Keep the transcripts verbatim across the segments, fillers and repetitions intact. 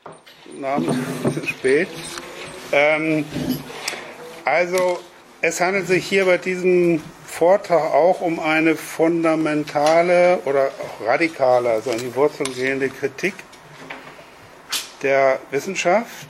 Guten Abend, es ist spät. Ähm, also, es handelt sich hier bei diesem Vortrag auch um eine fundamentale oder auch radikale, also an die Wurzeln gehende Kritik der Wissenschaft.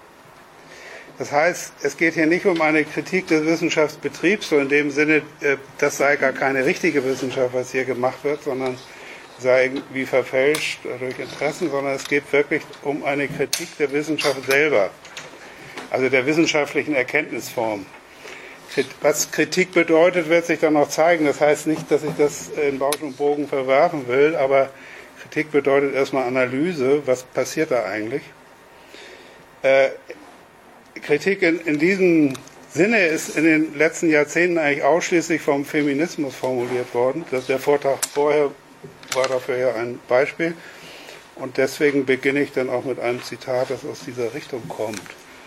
Das heißt, es geht hier nicht um eine Kritik des Wissenschaftsbetriebs, so in dem Sinne, das sei gar keine richtige Wissenschaft, was hier gemacht wird, sondern sei irgendwie verfälscht durch Interessen, sondern es geht wirklich um eine Kritik der Wissenschaft selber, also der wissenschaftlichen Erkenntnisform. Was Kritik bedeutet, wird sich dann noch zeigen. Das heißt nicht, dass ich das in Bausch und Bogen verwerfen will, aber Kritik bedeutet erstmal Analyse. Was passiert da eigentlich? Äh, Kritik in, in diesem Sinne ist in den letzten Jahrzehnten eigentlich ausschließlich vom Feminismus formuliert worden. Das, der Vortrag vorher war dafür ja ein Beispiel. Und deswegen beginne ich dann auch mit einem Zitat, das aus dieser Richtung kommt.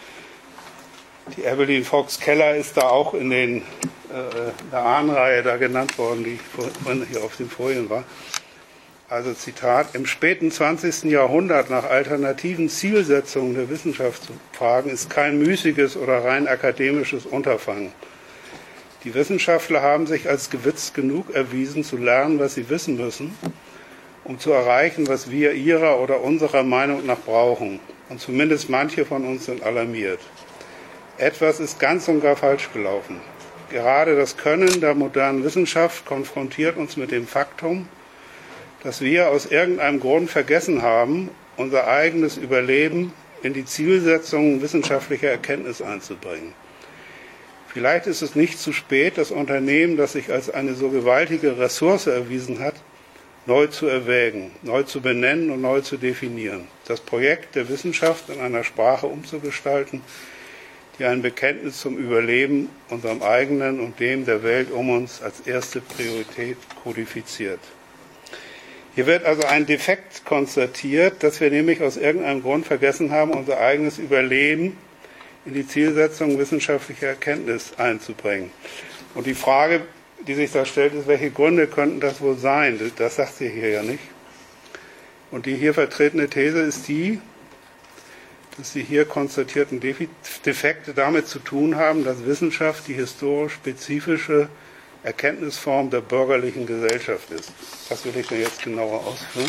Die Evelyn Fox Keller ist da auch in, den, äh, in der Ahnenreihe da genannt worden, die vorhin hier auf den Folien war. Also Zitat: Im späten zwanzigsten Jahrhundert nach alternativen Zielsetzungen der Wissenschaft zu fragen, ist kein müßiges oder rein akademisches Unterfangen. Die Wissenschaftler haben sich als gewitzt genug erwiesen, zu lernen, was sie wissen müssen, um zu erreichen, was wir ihrer oder unserer Meinung nach brauchen. Und zumindest manche von uns sind alarmiert. Etwas ist ganz und gar falsch gelaufen. Gerade das Können der modernen Wissenschaft konfrontiert uns mit dem Faktum, dass wir aus irgendeinem Grund vergessen haben, unser eigenes Überleben in die Zielsetzung wissenschaftlicher Erkenntnis einzubringen. Vielleicht ist es nicht zu spät, das Unternehmen, das sich als eine so gewaltige Ressource erwiesen hat, neu zu erwägen, neu zu benennen und neu zu definieren. Das Projekt der Wissenschaft in einer Sprache umzugestalten, die ein Bekenntnis zum Überleben, unserem eigenen und dem der Welt um uns als erste Priorität kodifiziert. Hier wird also ein Defekt konstatiert, dass wir nämlich aus irgendeinem Grund vergessen haben, unser eigenes Überleben in die Zielsetzung wissenschaftlicher Erkenntnis einzubringen. Und die Frage, die sich da stellt, ist, welche Gründe könnten das wohl sein? Das sagt sie hier ja nicht. Und die hier vertretene These ist die, dass die hier konstatierten Defekte damit zu tun haben, dass Wissenschaft die historisch spezifische Erkenntnisform der bürgerlichen Gesellschaft ist. Das will ich mir jetzt genauer ausführen.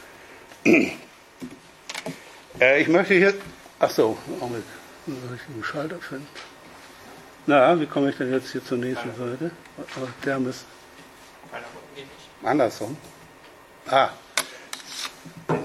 äh, ich möchte hier... Ach so, Augenblick. Einen richtigen Schalter finden. Na, wie komme ich denn jetzt hier zur nächsten Seite? Aber der muss... Andersrum? Ah. Gut.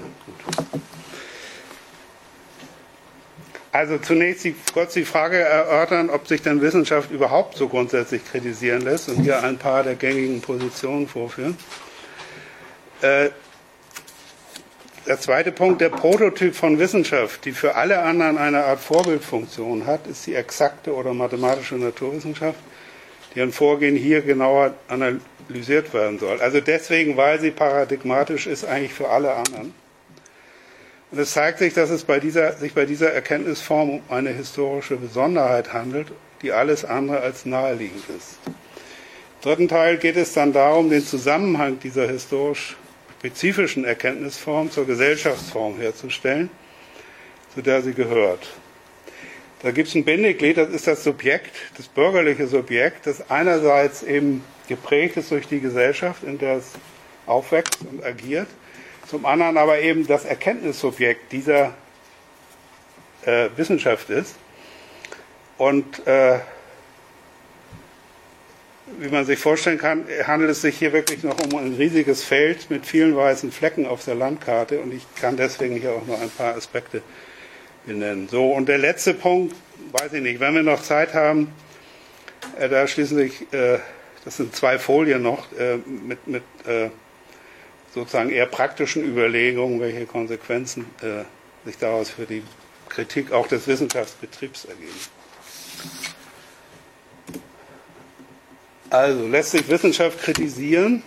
Also zunächst die, kurz die Frage erörtern, ob sich denn Wissenschaft überhaupt so grundsätzlich kritisieren lässt und hier ein paar der gängigen Positionen vorführen. Äh, der zweite Punkt, der Prototyp von Wissenschaft, die für alle anderen eine Art Vorbildfunktion hat, ist die exakte oder mathematische Naturwissenschaft, deren Vorgehen hier genauer analysiert werden soll. Also deswegen, weil sie paradigmatisch ist eigentlich für alle anderen. Und es zeigt sich, dass es bei dieser, sich bei dieser Erkenntnisform um eine historische Besonderheit handelt, die alles andere als naheliegend ist. Im dritten Teil geht es dann darum, den Zusammenhang dieser historisch spezifischen Erkenntnisform zur Gesellschaftsform herzustellen, zu der sie gehört. Da gibt es ein Bindeglied, das ist das Subjekt, das bürgerliche Subjekt, das einerseits eben geprägt ist durch die Gesellschaft, in der es aufwächst und agiert, zum anderen aber eben das Erkenntnissubjekt dieser äh, Wissenschaft ist. Und äh, wie man sich vorstellen kann, handelt es sich hier wirklich noch um ein riesiges Feld mit vielen weißen Flecken auf der Landkarte. Und ich kann deswegen hier auch noch ein paar Aspekte benennen. So, und der letzte Punkt, weiß ich nicht, wenn wir noch Zeit haben, äh, da schließen sich, äh, das sind zwei Folien noch, äh, mit, mit äh, sozusagen eher praktischen Überlegungen, welche Konsequenzen äh, sich daraus für die Kritik auch des Wissenschaftsbetriebs ergeben. Also, lässt sich Wissenschaft kritisieren?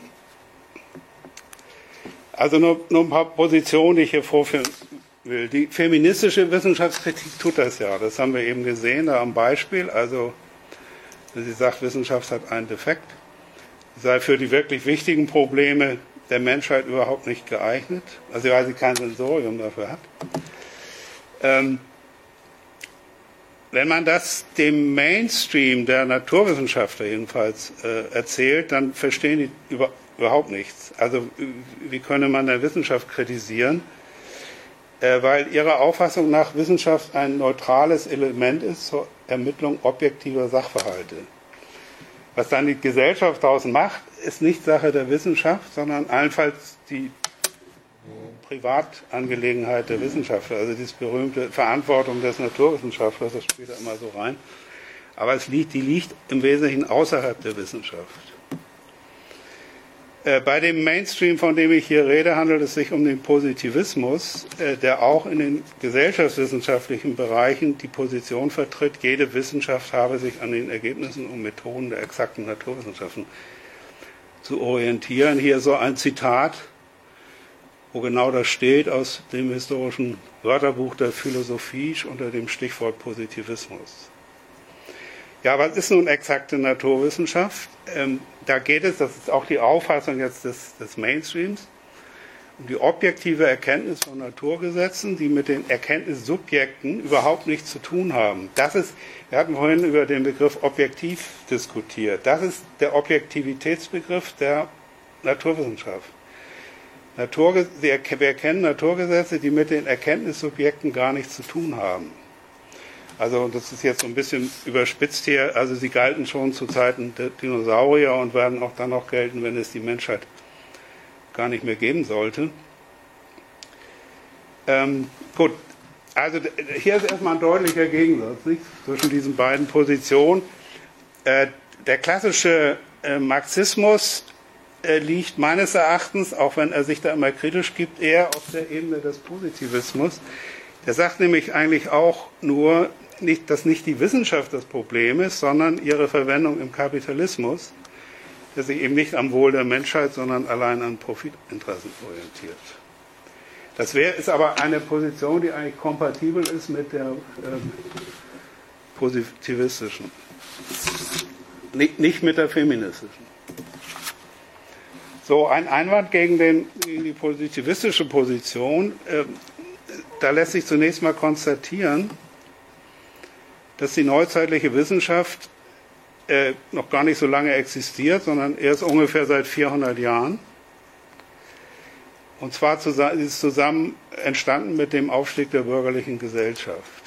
Also nur, nur ein paar Positionen, die ich hier vorführen will. Die feministische Wissenschaftskritik tut das ja. Das haben wir eben gesehen, da am Beispiel. Also, sie sagt, Wissenschaft hat einen Defekt. Sie sei für die wirklich wichtigen Probleme der Menschheit überhaupt nicht geeignet, also weil sie kein Sensorium dafür hat. Ähm, wenn man das dem Mainstream der Naturwissenschaftler jedenfalls äh, erzählt, dann verstehen die über, überhaupt nichts. Also wie könne man der Wissenschaft kritisieren? Äh, weil ihrer Auffassung nach Wissenschaft ein neutrales Element ist zur Ermittlung objektiver Sachverhalte. Was dann die Gesellschaft daraus macht, ist nicht Sache der Wissenschaft, sondern allenfalls die Privatangelegenheit der Wissenschaftler, also diese berühmte Verantwortung des Naturwissenschaftlers, das spielt da immer so rein. Aber es liegt, die liegt im Wesentlichen außerhalb der Wissenschaft. Äh, bei dem Mainstream, von dem ich hier rede, handelt es sich um den Positivismus, äh, der auch in den gesellschaftswissenschaftlichen Bereichen die Position vertritt, jede Wissenschaft habe sich an den Ergebnissen und Methoden der exakten Naturwissenschaften zu orientieren. Hier so ein Zitat, wo genau das steht, aus dem historischen Wörterbuch der Philosophie unter dem Stichwort Positivismus. Ja, was ist nun exakte Naturwissenschaft? Ähm, da geht es, das ist auch die Auffassung jetzt des, des Mainstreams, um die objektive Erkenntnis von Naturgesetzen, die mit den Erkenntnissubjekten überhaupt nichts zu tun haben. Das ist, wir hatten vorhin über den Begriff objektiv diskutiert. Das ist der Objektivitätsbegriff der Naturwissenschaft. Natur, wir erkennen Naturgesetze, die mit den Erkenntnissubjekten gar nichts zu tun haben. Also das ist jetzt so ein bisschen überspitzt hier, also sie galten schon zu Zeiten der Dinosaurier und werden auch dann noch gelten, wenn es die Menschheit gar nicht mehr geben sollte. Ähm, gut, also hier ist erstmal ein deutlicher Gegensatz, nicht, zwischen diesen beiden Positionen. Äh, der klassische äh, Marxismus liegt meines Erachtens, auch wenn er sich da immer kritisch gibt, eher auf der Ebene des Positivismus. Der sagt nämlich eigentlich auch nur, nicht, dass nicht die Wissenschaft das Problem ist, sondern ihre Verwendung im Kapitalismus, der sich eben nicht am Wohl der Menschheit, sondern allein an Profitinteressen orientiert. Das wär, ist aber eine Position, die eigentlich kompatibel ist mit der ähm, positivistischen, nicht, nicht mit der feministischen. So, ein Einwand gegen, den, gegen die positivistische Position, äh, da lässt sich zunächst mal konstatieren, dass die neuzeitliche Wissenschaft äh, noch gar nicht so lange existiert, sondern erst ungefähr seit vierhundert Jahren. Und zwar zusammen, ist zusammen entstanden mit dem Aufstieg der bürgerlichen Gesellschaft.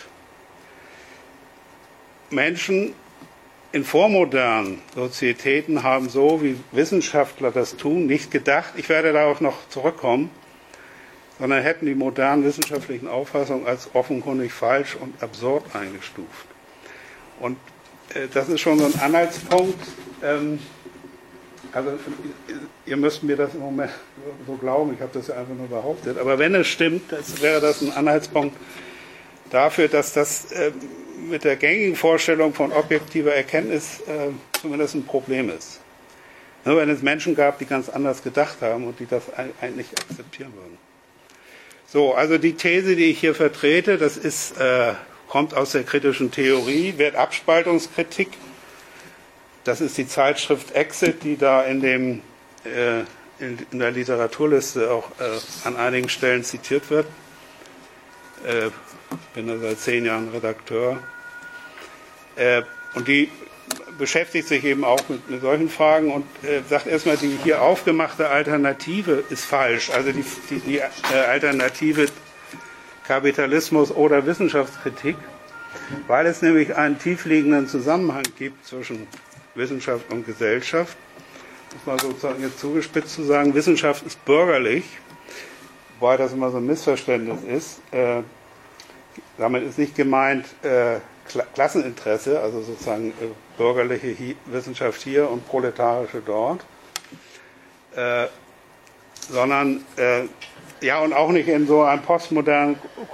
Menschen in vormodernen Sozietäten haben so, wie Wissenschaftler das tun, nicht gedacht, ich werde darauf noch zurückkommen, sondern hätten die modernen wissenschaftlichen Auffassungen als offenkundig falsch und absurd eingestuft. Und äh, das ist schon so ein Anhaltspunkt. Ähm, also ihr müsst mir das im Moment so glauben, ich habe das ja einfach nur behauptet, aber wenn es stimmt, das wäre das ein Anhaltspunkt dafür, dass das äh, mit der gängigen Vorstellung von objektiver Erkenntnis äh, zumindest ein Problem ist. Nur wenn es Menschen gab, die ganz anders gedacht haben und die das eigentlich akzeptieren würden. So, also die These, die ich hier vertrete, das ist, äh, kommt aus der kritischen Theorie, Wertabspaltungskritik. Das ist die Zeitschrift Exit, die da in, dem, äh, in, in der Literaturliste auch äh, an einigen Stellen zitiert wird. Äh, Ich bin da seit zehn Jahren Redakteur. Äh, und die beschäftigt sich eben auch mit, mit solchen Fragen und äh, sagt erstmal, die hier aufgemachte Alternative ist falsch. Also die, die, die äh, Alternative Kapitalismus oder Wissenschaftskritik, weil es nämlich einen tiefliegenden Zusammenhang gibt zwischen Wissenschaft und Gesellschaft. Muss man sozusagen jetzt zugespitzt zu sagen, Wissenschaft ist bürgerlich, wobei das immer so ein Missverständnis ist. Äh, Damit ist nicht gemeint äh, Klasseninteresse, also sozusagen äh, bürgerliche hi- Wissenschaft hier und proletarische dort, äh, sondern äh, ja und auch nicht in so einem postmodernen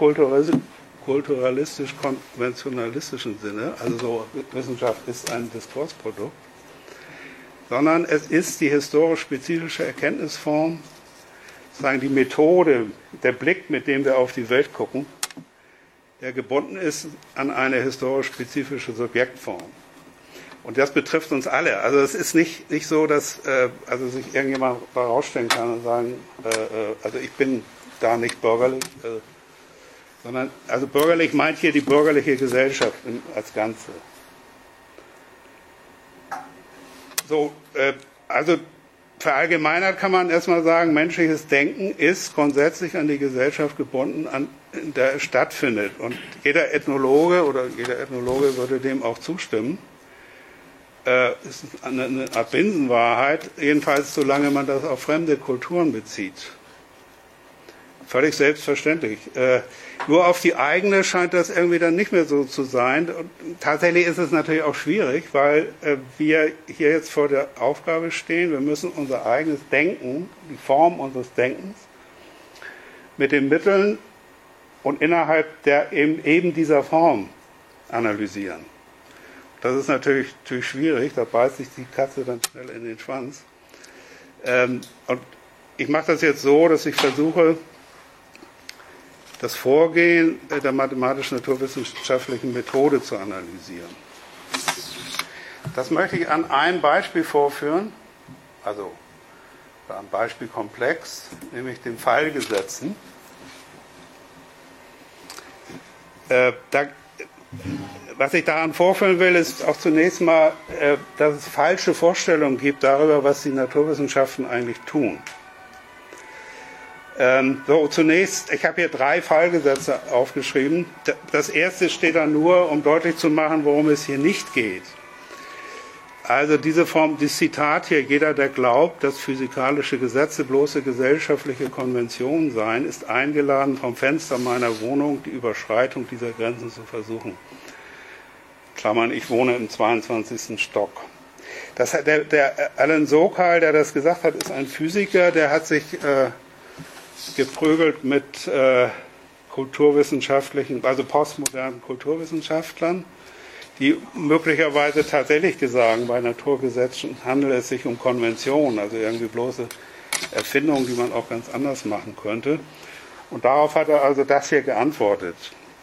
kulturalistisch-konventionalistischen Sinne, also so Wissenschaft ist ein Diskursprodukt, sondern es ist die historisch-spezifische Erkenntnisform, sozusagen die Methode, der Blick, mit dem wir auf die Welt gucken, der gebunden ist an eine historisch-spezifische Subjektform. Und das betrifft uns alle. Also es ist nicht, nicht so, dass äh, also sich irgendjemand herausstellen kann und sagen, äh, äh, also ich bin da nicht bürgerlich, äh, sondern, also bürgerlich meint hier die bürgerliche Gesellschaft als Ganze. So, äh, also verallgemeinert kann man erstmal sagen, menschliches Denken ist grundsätzlich an die Gesellschaft gebunden, an in der es stattfindet. Und jeder Ethnologe oder jeder Ethnologe würde dem auch zustimmen. Äh, ist eine, eine Art Binsenwahrheit, jedenfalls solange man das auf fremde Kulturen bezieht. Völlig selbstverständlich. Äh, nur auf die eigene scheint das irgendwie dann nicht mehr so zu sein. Und tatsächlich ist es natürlich auch schwierig, weil äh, wir hier jetzt vor der Aufgabe stehen, wir müssen unser eigenes Denken, die Form unseres Denkens, mit den Mitteln und innerhalb der eben, eben dieser Form analysieren. Das ist natürlich, natürlich schwierig, da beißt sich die Katze dann schnell in den Schwanz. Ähm, und ich mache das jetzt so, dass ich versuche, das Vorgehen der mathematisch-naturwissenschaftlichen Methode zu analysieren. Das möchte ich an einem Beispiel vorführen, also am Beispielkomplex, nämlich den Fallgesetzen. Äh, da, was ich daran vorführen will, ist auch zunächst mal, äh, dass es falsche Vorstellungen gibt darüber, was die Naturwissenschaften eigentlich tun. Ähm, so, zunächst, ich habe hier drei Fallgesetze aufgeschrieben. Das erste steht da nur, um deutlich zu machen, worum es hier nicht geht. Also diese Form, das Zitat hier, jeder, der glaubt, dass physikalische Gesetze bloße gesellschaftliche Konventionen seien, ist eingeladen, vom Fenster meiner Wohnung die Überschreitung dieser Grenzen zu versuchen. Klammern, ich wohne im zweiundzwanzigsten Stock. Das, der, der Alan Sokal, der das gesagt hat, ist ein Physiker, der hat sich äh, geprügelt mit äh, kulturwissenschaftlichen, also postmodernen Kulturwissenschaftlern, die möglicherweise tatsächlich gesagt, bei Naturgesetzen handelt es sich um Konventionen, also irgendwie bloße Erfindungen, die man auch ganz anders machen könnte. Und darauf hat er also das hier geantwortet.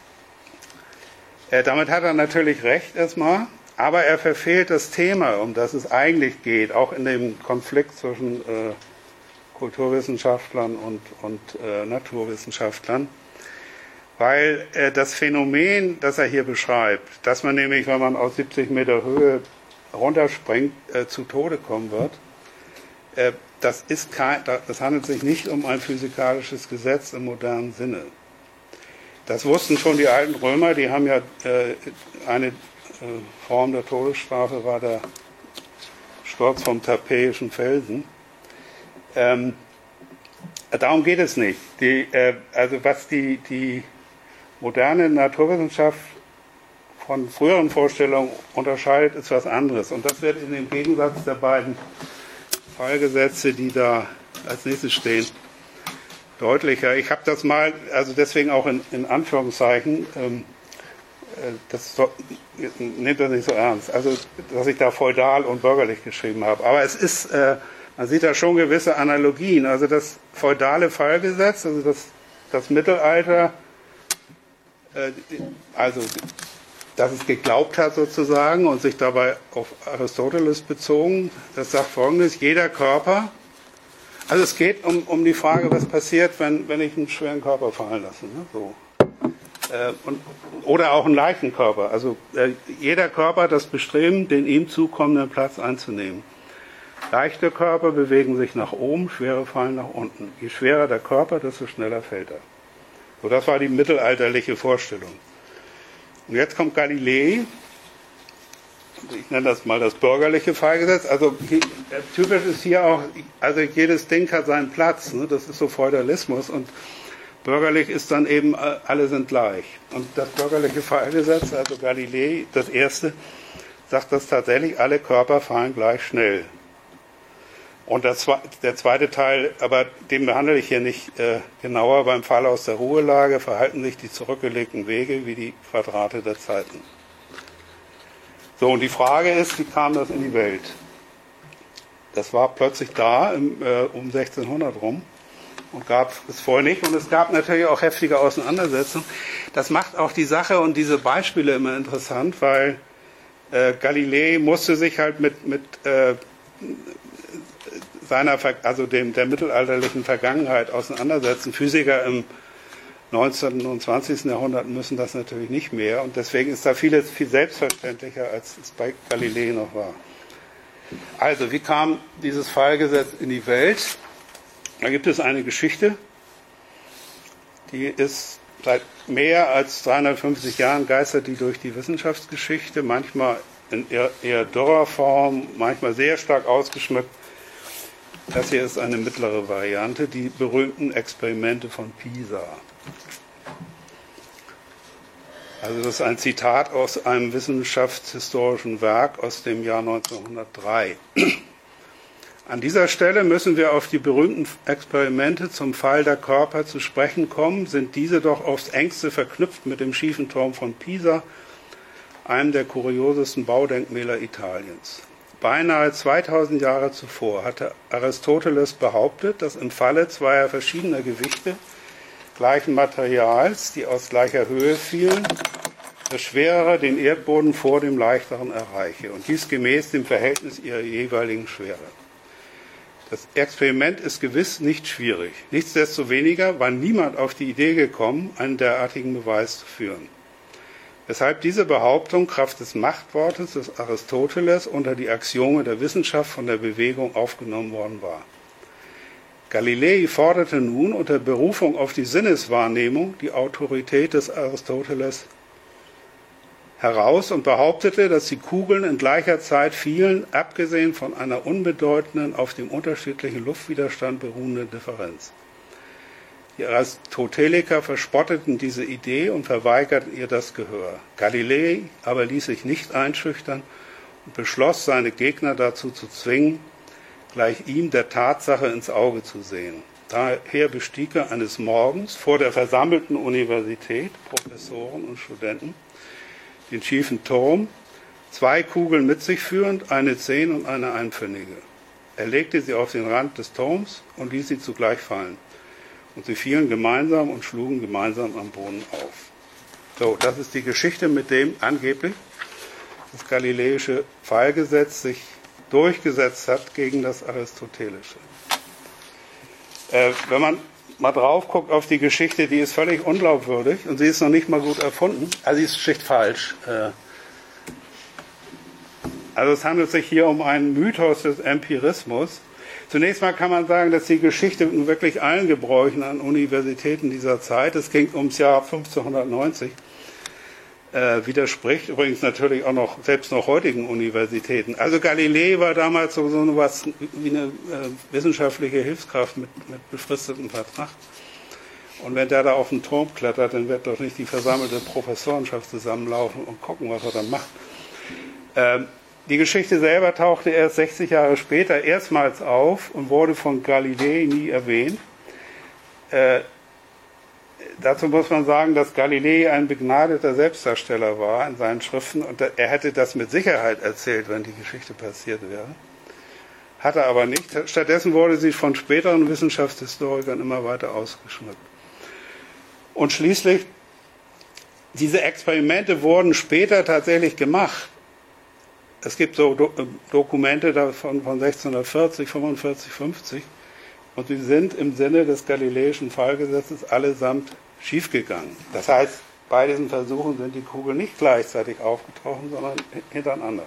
Äh, damit hat er natürlich recht erstmal, aber er verfehlt das Thema, um das es eigentlich geht, auch in dem Konflikt zwischen äh, Kulturwissenschaftlern und, und äh, Naturwissenschaftlern. Weil äh, das Phänomen, das er hier beschreibt, dass man nämlich, wenn man aus siebzig Meter Höhe runterspringt, äh, zu Tode kommen wird, äh, das, ist kein, das handelt sich nicht um ein physikalisches Gesetz im modernen Sinne. Das wussten schon die alten Römer, die haben ja äh, eine äh, Form der Todesstrafe, war der Sturz vom Tarpeischen Felsen. Ähm, darum geht es nicht. Die, äh, also was die, die moderne Naturwissenschaft von früheren Vorstellungen unterscheidet, ist was anderes. Und das wird in dem Gegensatz der beiden Fallgesetze, die da als nächstes stehen, deutlicher. Ich habe das mal, also deswegen auch in, in Anführungszeichen, ähm, das so, nehmt das nicht so ernst, also dass ich da feudal und bürgerlich geschrieben habe. Aber es ist, äh, man sieht da schon gewisse Analogien. Also das feudale Fallgesetz, also das, das Mittelalter, äh, also dass es geglaubt hat sozusagen und sich dabei auf Aristoteles bezogen, das sagt Folgendes: Jeder Körper, also es geht um, um die Frage, was passiert, wenn, wenn ich einen schweren Körper fallen lasse, ne? So. Äh, und, oder auch einen leichten Körper. Also äh, jeder Körper hat das Bestreben, den ihm zukommenden Platz einzunehmen. Leichte Körper bewegen sich nach oben, schwere fallen nach unten. Je schwerer der Körper, desto schneller fällt er. So, das war die mittelalterliche Vorstellung. Und jetzt kommt Galilei, ich nenne das mal das bürgerliche Fallgesetz. Also typisch ist hier auch, also jedes Ding hat seinen Platz. Ne? Das ist so Feudalismus. Und bürgerlich ist dann eben, alle sind gleich. Und das bürgerliche Fallgesetz, also Galilei, das erste, sagt, dass tatsächlich alle Körper fallen gleich schnell. Und der zweite Teil, aber den behandle ich hier nicht äh, genauer, beim Fall aus der Ruhelage verhalten sich die zurückgelegten Wege wie die Quadrate der Zeiten. So, und die Frage ist, wie kam das in die Welt? Das war plötzlich da im, äh, um sechzehnhundert rum und gab es vorher nicht. Und es gab natürlich auch heftige Auseinandersetzungen. Das macht auch die Sache und diese Beispiele immer interessant, weil äh, Galilei musste sich halt mit, mit äh, seiner, also dem, der mittelalterlichen Vergangenheit auseinandersetzen. Physiker im neunzehnten und zwanzigsten Jahrhundert müssen das natürlich nicht mehr. Und deswegen ist da vieles viel selbstverständlicher, als es bei Galilei noch war. Also, wie kam dieses Fallgesetz in die Welt? Da gibt es eine Geschichte, die ist seit mehr als dreihundertfünfzig Jahren geistert die durch die Wissenschaftsgeschichte, manchmal in eher, eher dürrer Form, manchmal sehr stark ausgeschmückt. Das hier ist eine mittlere Variante, die berühmten Experimente von Pisa. Also das ist ein Zitat aus einem wissenschaftshistorischen Werk aus dem Jahr neunzehnhundertdrei. An dieser Stelle müssen wir auf die berühmten Experimente zum Fall der Körper zu sprechen kommen, sind diese doch aufs engste verknüpft mit dem schiefen Turm von Pisa, einem der kuriosesten Baudenkmäler Italiens. Beinahe zweitausend Jahre zuvor hatte Aristoteles behauptet, dass im Falle zweier verschiedener Gewichte gleichen Materials, die aus gleicher Höhe fielen, das Schwerere den Erdboden vor dem Leichteren erreiche, und dies gemäß dem Verhältnis ihrer jeweiligen Schwere. Das Experiment ist gewiss nicht schwierig. Nichtsdestoweniger war niemand auf die Idee gekommen, einen derartigen Beweis zu führen. Weshalb diese Behauptung Kraft des Machtwortes des Aristoteles unter die Axiome der Wissenschaft von der Bewegung aufgenommen worden war. Galilei forderte nun unter Berufung auf die Sinneswahrnehmung die Autorität des Aristoteles heraus und behauptete, dass die Kugeln in gleicher Zeit fielen, abgesehen von einer unbedeutenden, auf dem unterschiedlichen Luftwiderstand beruhenden Differenz. Die Aristoteliker verspotteten diese Idee und verweigerten ihr das Gehör. Galilei aber ließ sich nicht einschüchtern und beschloss, seine Gegner dazu zu zwingen, gleich ihm der Tatsache ins Auge zu sehen. Daher bestieg er eines Morgens vor der versammelten Universität, Professoren und Studenten, den schiefen Turm, zwei Kugeln mit sich führend, eine zehn und eine einpfennige. Er legte sie auf den Rand des Turms und ließ sie zugleich fallen. Und sie fielen gemeinsam und schlugen gemeinsam am Boden auf. So, das ist die Geschichte, mit dem angeblich das galileische Fallgesetz sich durchgesetzt hat gegen das aristotelische. Äh, wenn man mal drauf guckt auf die Geschichte, die ist völlig unglaubwürdig und sie ist noch nicht mal gut erfunden. Also sie ist schlicht falsch. Äh, also es handelt sich hier um einen Mythos des Empirismus. Zunächst mal kann man sagen, dass die Geschichte nun wirklich allen Gebräuchen an Universitäten dieser Zeit, es ging ums Jahr fünfzehnhundertneunzig, äh, widerspricht. Übrigens natürlich auch noch, selbst noch heutigen Universitäten. Also Galilei war damals so, so was wie eine äh, wissenschaftliche Hilfskraft mit, mit befristetem Vertrag. Und wenn der da auf den Turm klettert, dann wird doch nicht die versammelte Professorenschaft zusammenlaufen und gucken, was er dann macht. Ähm, Die Geschichte selber tauchte erst sechzig Jahre später erstmals auf und wurde von Galilei nie erwähnt. Äh, dazu muss man sagen, dass Galilei ein begnadeter Selbstdarsteller war in seinen Schriften und er hätte das mit Sicherheit erzählt, wenn die Geschichte passiert wäre. Hat er aber nicht. Stattdessen wurde sie von späteren Wissenschaftshistorikern immer weiter ausgeschmückt. Und schließlich, diese Experimente wurden später tatsächlich gemacht. Es gibt so Do- Dokumente davon von sechzehnhundertvierzig, fünfundvierzig, fünfzig und sie sind im Sinne des galileischen Fallgesetzes allesamt schiefgegangen. Das heißt, bei diesen Versuchen sind die Kugeln nicht gleichzeitig aufgetaucht, sondern hintereinander.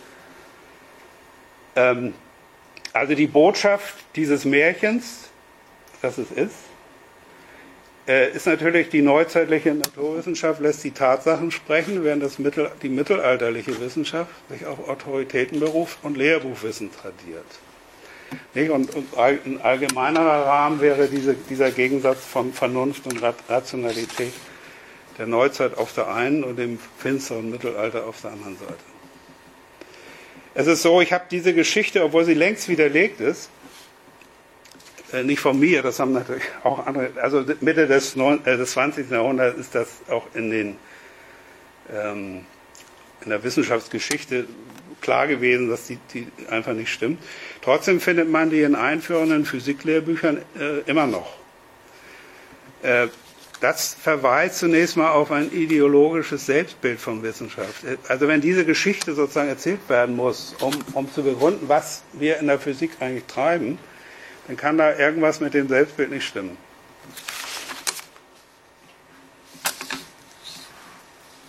Ähm, also die Botschaft dieses Märchens, das es ist, ist natürlich die neuzeitliche Naturwissenschaft, lässt die Tatsachen sprechen, während das Mittel, die mittelalterliche Wissenschaft sich auf Autoritätenberuf und Lehrbuchwissen tradiert. Nicht? Und, und ein allgemeinerer Rahmen wäre diese, dieser Gegensatz von Vernunft und Rationalität der Neuzeit auf der einen und dem finsteren Mittelalter auf der anderen Seite. Es ist so, ich habe diese Geschichte, obwohl sie längst widerlegt ist, nicht von mir, das haben natürlich auch andere, also Mitte des, neun, äh, des zwanzigsten Jahrhunderts ist das auch in, den, ähm, in der Wissenschaftsgeschichte klar gewesen, dass die, die einfach nicht stimmt. Trotzdem findet man die in einführenden Physiklehrbüchern äh, immer noch. Äh, das verweist zunächst mal auf ein ideologisches Selbstbild von Wissenschaft. Also wenn diese Geschichte sozusagen erzählt werden muss, um, um zu begründen, was wir in der Physik eigentlich treiben, dann kann da irgendwas mit dem Selbstbild nicht stimmen.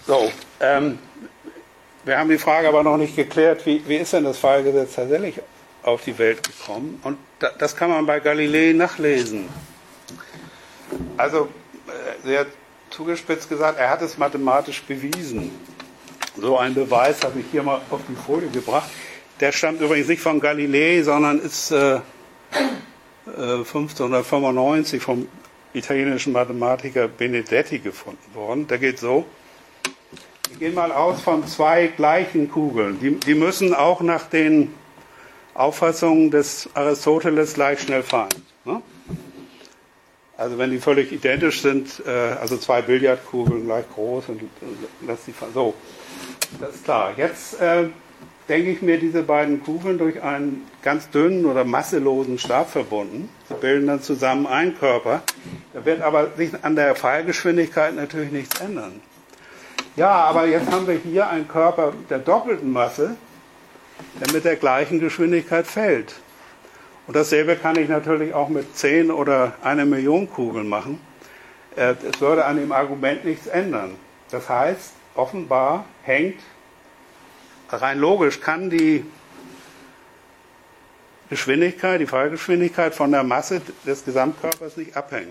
So, ähm, wir haben die Frage aber noch nicht geklärt, wie, wie ist denn das Fallgesetz tatsächlich auf die Welt gekommen? Und da, das kann man bei Galilei nachlesen. Also, äh, sehr zugespitzt gesagt, er hat es mathematisch bewiesen. So einen Beweis habe ich hier mal auf die Folie gebracht. Der stammt übrigens nicht von Galilei, sondern ist äh, äh, fünfzehnhundertfünfundneunzig vom italienischen Mathematiker Benedetti gefunden worden. Der geht so. Wir gehen mal aus von zwei gleichen Kugeln. Die, die müssen auch nach den Auffassungen des Aristoteles gleich schnell fallen. Ne? Also wenn die völlig identisch sind, äh, also zwei Billardkugeln gleich groß und äh, lass die fallen. So, das ist klar. Jetzt äh, denke ich mir diese beiden Kugeln durch einen ganz dünnen oder masselosen Stab verbunden. Sie bilden dann zusammen einen Körper. Da wird aber sich an der Fallgeschwindigkeit natürlich nichts ändern. Ja, aber jetzt haben wir hier einen Körper der doppelten Masse, der mit der gleichen Geschwindigkeit fällt. Und dasselbe kann ich natürlich auch mit zehn oder einer Million Kugeln machen. Es würde an dem Argument nichts ändern. Das heißt, offenbar hängt, rein logisch kann die Geschwindigkeit, die Fallgeschwindigkeit von der Masse des Gesamtkörpers nicht abhängen.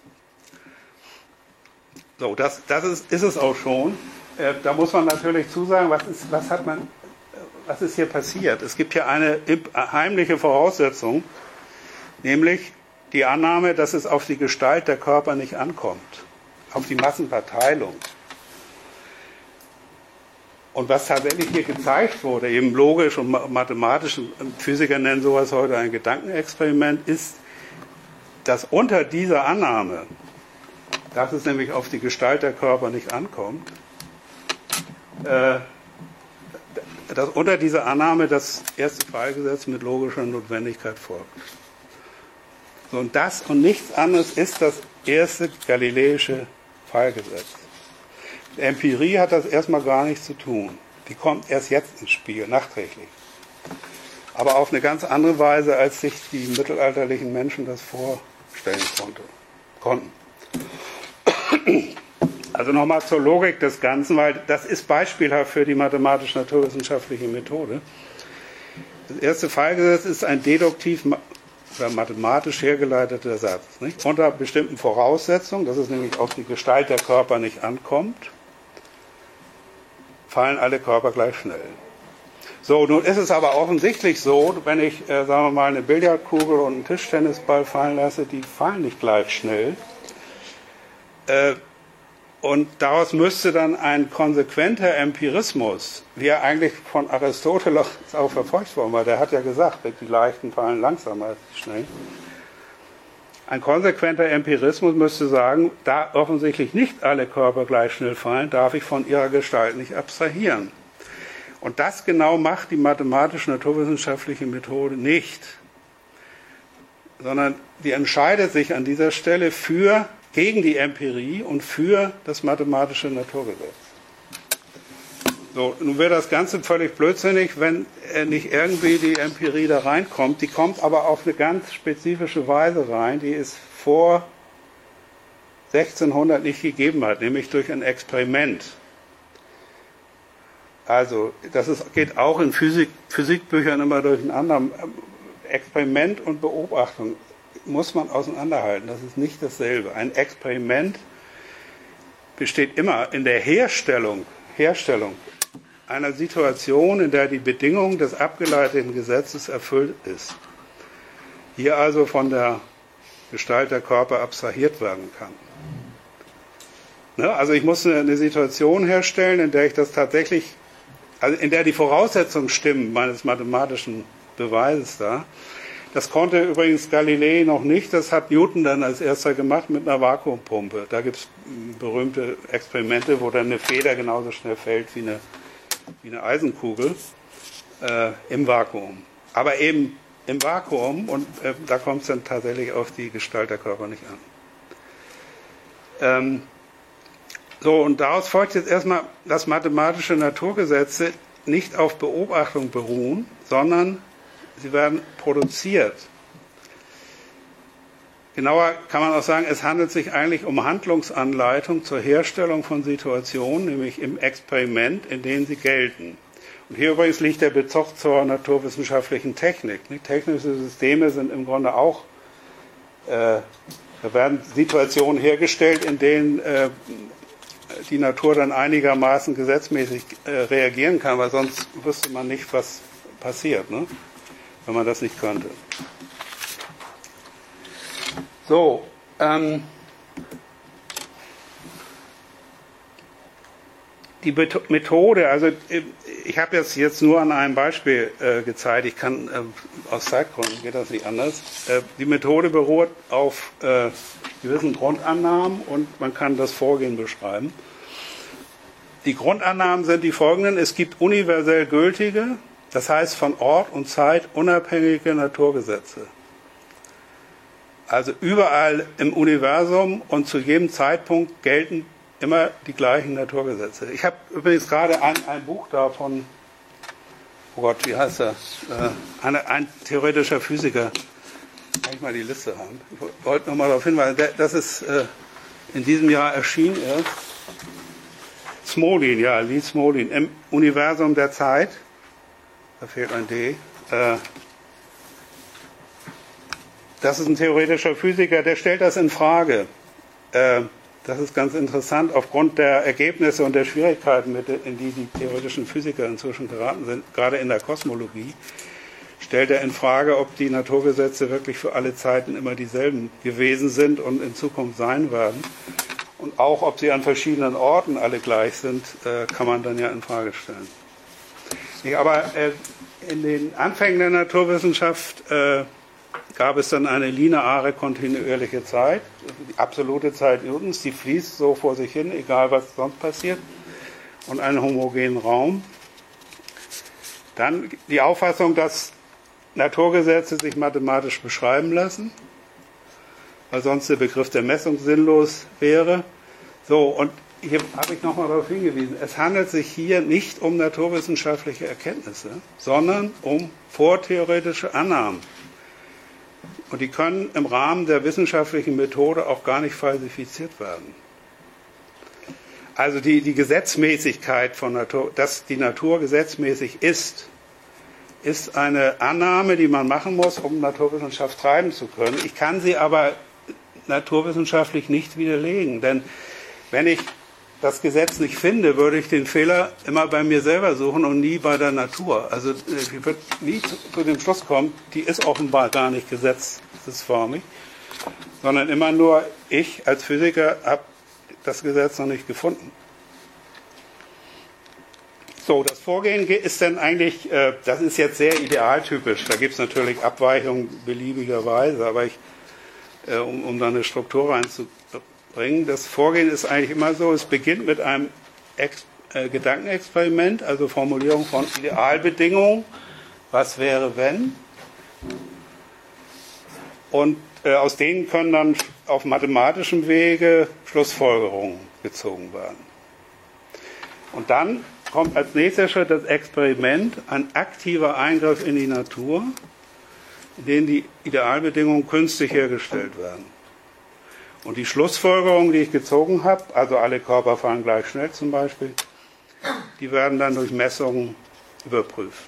So, das, das ist, ist es auch schon. Äh, da muss man natürlich zusagen, was ist, was hat man, was ist hier passiert? Es gibt hier eine heimliche Voraussetzung, nämlich die Annahme, dass es auf die Gestalt der Körper nicht ankommt, auf die Massenverteilung. Und was tatsächlich hier gezeigt wurde, eben logisch und mathematisch, Physiker nennen sowas heute ein Gedankenexperiment, ist, dass unter dieser Annahme, dass es nämlich auf die Gestalt der Körper nicht ankommt, äh, dass unter dieser Annahme das erste Fallgesetz mit logischer Notwendigkeit folgt. So, und das und nichts anderes ist das erste galileische Fallgesetz. Die Empirie hat das erstmal gar nichts zu tun. Die kommt erst jetzt ins Spiel, nachträglich. Aber auf eine ganz andere Weise, als sich die mittelalterlichen Menschen das vorstellen konnte, konnten. Also nochmal zur Logik des Ganzen, weil das ist beispielhaft für die mathematisch-naturwissenschaftliche Methode. Das erste Fallgesetz ist ein deduktiv oder mathematisch hergeleiteter Satz. Nicht? Unter bestimmten Voraussetzungen, dass es nämlich auf die Gestalt der Körper nicht ankommt, fallen alle Körper gleich schnell. So, nun ist es aber offensichtlich so, wenn ich, äh, sagen wir mal, eine Billardkugel und einen Tischtennisball fallen lasse, die fallen nicht gleich schnell. Äh, und daraus müsste dann ein konsequenter Empirismus, wie er eigentlich von Aristoteles auch verfolgt worden war, der hat ja gesagt, die Leichten fallen langsamer als die Schnellen. Ein konsequenter Empirismus müsste sagen, da offensichtlich nicht alle Körper gleich schnell fallen, darf ich von ihrer Gestalt nicht abstrahieren. Und das genau macht die mathematisch-naturwissenschaftliche Methode nicht, sondern die entscheidet sich an dieser Stelle für, gegen die Empirie und für das mathematische Naturgesetz. So, nun wird das Ganze völlig blödsinnig, wenn nicht irgendwie die Empirie da reinkommt. Die kommt aber auf eine ganz spezifische Weise rein, die es vor sechzehnhundert nicht gegeben hat, nämlich durch ein Experiment. Also, das ist, geht auch in Physik, Physikbüchern immer durcheinander. Experiment und Beobachtung muss man auseinanderhalten. Das ist nicht dasselbe. Ein Experiment besteht immer in der Herstellung, Herstellung einer Situation, in der die Bedingung des abgeleiteten Gesetzes erfüllt ist. Hier also von der Gestalt der Körper abstrahiert werden kann. Ne? Also ich muss eine Situation herstellen, in der ich das tatsächlich, also in der die Voraussetzungen stimmen meines mathematischen Beweises da. Das konnte übrigens Galilei noch nicht, das hat Newton dann als erster gemacht mit einer Vakuumpumpe. Da gibt es berühmte Experimente, wo dann eine Feder genauso schnell fällt wie eine, wie eine Eisenkugel äh, im Vakuum. Aber eben im Vakuum, und äh, da kommt es dann tatsächlich auf die Gestalt der Körper nicht an. Ähm, so, und daraus folgt jetzt erstmal, dass mathematische Naturgesetze nicht auf Beobachtung beruhen, sondern sie werden produziert. genauer kann man auch sagen, es handelt sich eigentlich um Handlungsanleitung zur Herstellung von Situationen, nämlich im Experiment, in denen sie gelten. Und hier übrigens liegt der Bezug zur naturwissenschaftlichen Technik. Technische Systeme sind im Grunde auch, äh, da werden Situationen hergestellt, in denen äh, die Natur dann einigermaßen gesetzmäßig äh, reagieren kann, weil sonst wüsste man nicht, was passiert, ne? Wenn man das nicht könnte. So, ähm, die Methode, also ich habe jetzt, jetzt nur an einem Beispiel äh, gezeigt, ich kann, äh, aus Zeitgründen geht das nicht anders. Äh, die Methode beruht auf äh, gewissen Grundannahmen und man kann das Vorgehen beschreiben. Die Grundannahmen sind die folgenden: Es gibt universell gültige, das heißt von Ort und Zeit unabhängige Naturgesetze. Also überall im Universum und zu jedem Zeitpunkt gelten immer die gleichen Naturgesetze. Ich habe übrigens gerade ein, ein Buch da von, oh Gott, wie heißt er? Äh, eine, ein theoretischer Physiker. Kann ich mal die Liste haben? Ich wollte noch mal darauf hinweisen, das ist äh, in diesem Jahr erschienen erst. Smolin, ja, Lee Smolin, im Universum der Zeit. Da fehlt ein D. Äh, das ist ein theoretischer Physiker, der stellt das in Frage. Äh, Das ist ganz interessant, aufgrund der Ergebnisse und der Schwierigkeiten, in die die theoretischen Physiker inzwischen geraten sind, gerade in der Kosmologie, stellt er in Frage, ob die Naturgesetze wirklich für alle Zeiten immer dieselben gewesen sind und in Zukunft sein werden. Und auch, ob sie an verschiedenen Orten alle gleich sind, kann man dann ja in Frage stellen. Aber in den Anfängen der Naturwissenschaft gab es dann eine lineare, kontinuierliche Zeit, die absolute Zeit Newtons, die fließt so vor sich hin, egal was sonst passiert, und einen homogenen Raum. Dann die Auffassung, dass Naturgesetze sich mathematisch beschreiben lassen, weil sonst der Begriff der Messung sinnlos wäre. So, und hier habe ich nochmal darauf hingewiesen, es handelt sich hier nicht um naturwissenschaftliche Erkenntnisse, sondern um vortheoretische Annahmen. Und die können im Rahmen der wissenschaftlichen Methode auch gar nicht falsifiziert werden. Also die, die Gesetzmäßigkeit von Natur, dass die Natur gesetzmäßig ist, ist eine Annahme, die man machen muss, um Naturwissenschaft treiben zu können. Ich kann sie aber naturwissenschaftlich nicht widerlegen, denn wenn ich das Gesetz nicht finde, würde ich den Fehler immer bei mir selber suchen und nie bei der Natur. Also ich würde nie zu, zu dem Schluss kommen, die ist offenbar gar nicht gesetzesförmig, sondern immer nur ich als Physiker habe das Gesetz noch nicht gefunden. So, das Vorgehen ist dann eigentlich, äh, das ist jetzt sehr idealtypisch, da gibt es natürlich Abweichungen beliebigerweise, aber ich, äh, um, um da eine Struktur reinzubringen, das Vorgehen ist eigentlich immer so, es beginnt mit einem Ex äh, Gedankenexperiment, also Formulierung von Idealbedingungen, was wäre wenn, und äh, aus denen können dann auf mathematischem Wege Schlussfolgerungen gezogen werden. Und dann kommt als nächster Schritt das Experiment, ein aktiver Eingriff in die Natur, in dem die Idealbedingungen künstlich hergestellt werden. Und die Schlussfolgerungen, die ich gezogen habe, also alle Körper fahren gleich schnell zum Beispiel, die werden dann durch Messungen überprüft.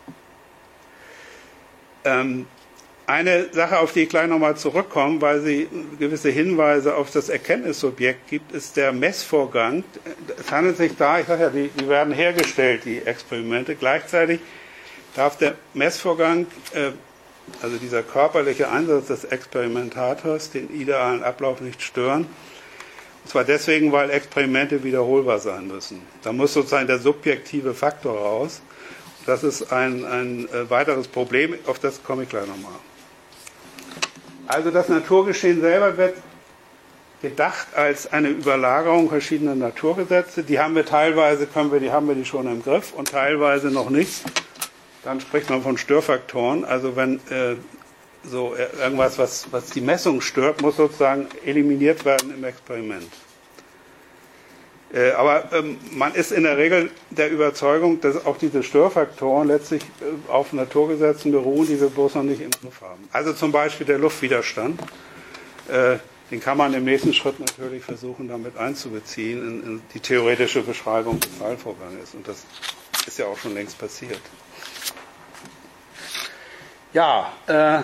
Ähm, eine Sache, auf die ich gleich nochmal zurückkomme, weil sie gewisse Hinweise auf das Erkenntnissubjekt gibt, ist der Messvorgang. Es handelt sich da, ich sage ja, die, die werden hergestellt, die Experimente. Gleichzeitig darf der Messvorgang, äh, also dieser körperliche Einsatz des Experimentators, den idealen Ablauf nicht stören. Und zwar deswegen, weil Experimente wiederholbar sein müssen. Da muss sozusagen der subjektive Faktor raus. Das ist ein, ein weiteres Problem, auf das komme ich gleich nochmal. Also das Naturgeschehen selber wird gedacht als eine Überlagerung verschiedener Naturgesetze. Die haben wir teilweise, können wir, die haben wir die schon im Griff und teilweise noch nicht. Dann spricht man von Störfaktoren. Also wenn äh, so irgendwas, was, was die Messung stört, muss sozusagen eliminiert werden im Experiment. Äh, aber ähm, man ist in der Regel der Überzeugung, dass auch diese Störfaktoren letztlich äh, auf Naturgesetzen beruhen, die wir bloß noch nicht im Griff haben. Also zum Beispiel der Luftwiderstand. äh, den kann man im nächsten Schritt natürlich versuchen, damit einzubeziehen in, in die theoretische Beschreibung des Fallvorganges. Und das ist ja auch schon längst passiert. Ja, äh,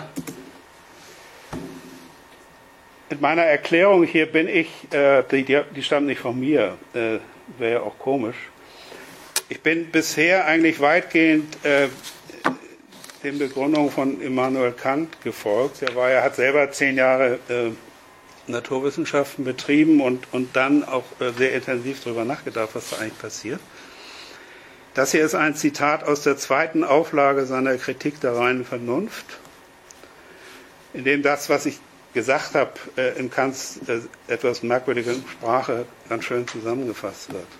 in meiner Erklärung hier bin ich, äh, die, die stammt nicht von mir, äh, wäre ja auch komisch. Ich bin bisher eigentlich weitgehend äh, den Begründungen von Immanuel Kant gefolgt. Er war, er hat selber zehn Jahre äh, Naturwissenschaften betrieben und, und dann auch äh, sehr intensiv darüber nachgedacht, was da eigentlich passiert. Das hier ist ein Zitat aus der zweiten Auflage seiner Kritik der reinen Vernunft, in dem das, was ich gesagt habe, äh, in Kants äh, etwas merkwürdigen Sprache ganz schön zusammengefasst wird.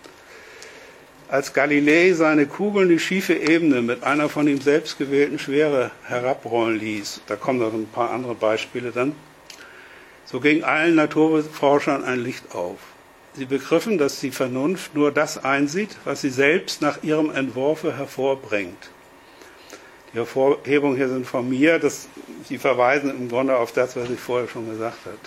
Als Galilei seine Kugeln die schiefe Ebene mit einer von ihm selbst gewählten Schwere herabrollen ließ, da kommen noch ein paar andere Beispiele dann, so ging allen Naturforschern ein Licht auf. Sie begriffen, dass die Vernunft nur das einsieht, was sie selbst nach ihrem Entwurfe hervorbringt. Die Hervorhebungen hier sind von mir, das, sie verweisen im Grunde auf das, was ich vorher schon gesagt habe.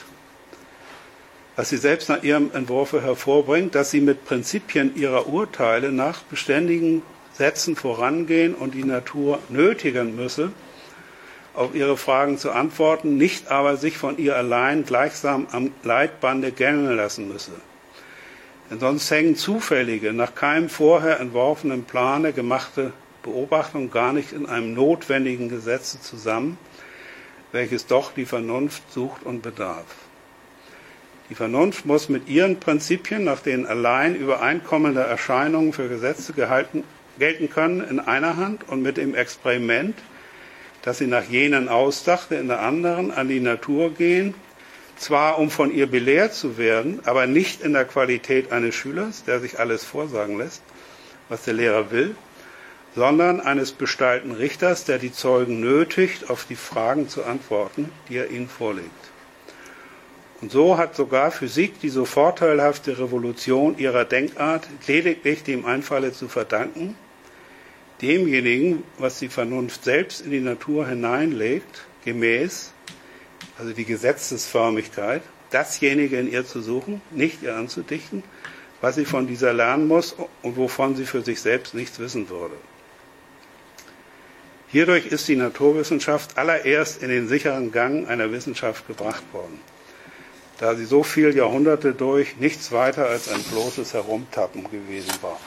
Was sie selbst nach ihrem Entwurfe hervorbringt, dass sie mit Prinzipien ihrer Urteile nach beständigen Sätzen vorangehen und die Natur nötigen müsse, auf ihre Fragen zu antworten, nicht aber sich von ihr allein gleichsam am Leitbande gängeln lassen müsse. Denn sonst hängen zufällige, nach keinem vorher entworfenen Plane gemachte Beobachtungen gar nicht in einem notwendigen Gesetze zusammen, welches doch die Vernunft sucht und bedarf. Die Vernunft muss mit ihren Prinzipien, nach denen allein übereinkommende Erscheinungen für Gesetze gehalten, gelten können, in einer Hand und mit dem Experiment, das sie nach jenen ausdachte, in der anderen an die Natur gehen, zwar um von ihr belehrt zu werden, aber nicht in der Qualität eines Schülers, der sich alles vorsagen lässt, was der Lehrer will, sondern eines bestallten Richters, der die Zeugen nötigt, auf die Fragen zu antworten, die er ihnen vorlegt. Und so hat sogar Physik die so vorteilhafte Revolution ihrer Denkart lediglich dem Einfalle zu verdanken, demjenigen, was die Vernunft selbst in die Natur hineinlegt, gemäß, also die Gesetzesförmigkeit, dasjenige in ihr zu suchen, nicht ihr anzudichten, was sie von dieser lernen muss und wovon sie für sich selbst nichts wissen würde. Hierdurch ist die Naturwissenschaft allererst in den sicheren Gang einer Wissenschaft gebracht worden, da sie so viele Jahrhunderte durch nichts weiter als ein bloßes Herumtappen gewesen war.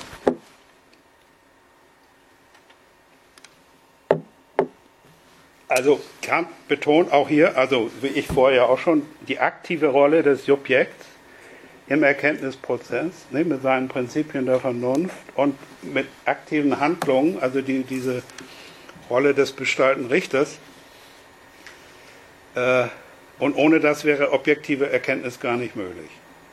Also Kant betont auch hier, also wie ich vorher auch schon, die aktive Rolle des Subjekts im Erkenntnisprozess, ne, mit seinen Prinzipien der Vernunft und mit aktiven Handlungen, also die, diese Rolle des bestallten Richters. Äh, und ohne das wäre objektive Erkenntnis gar nicht möglich.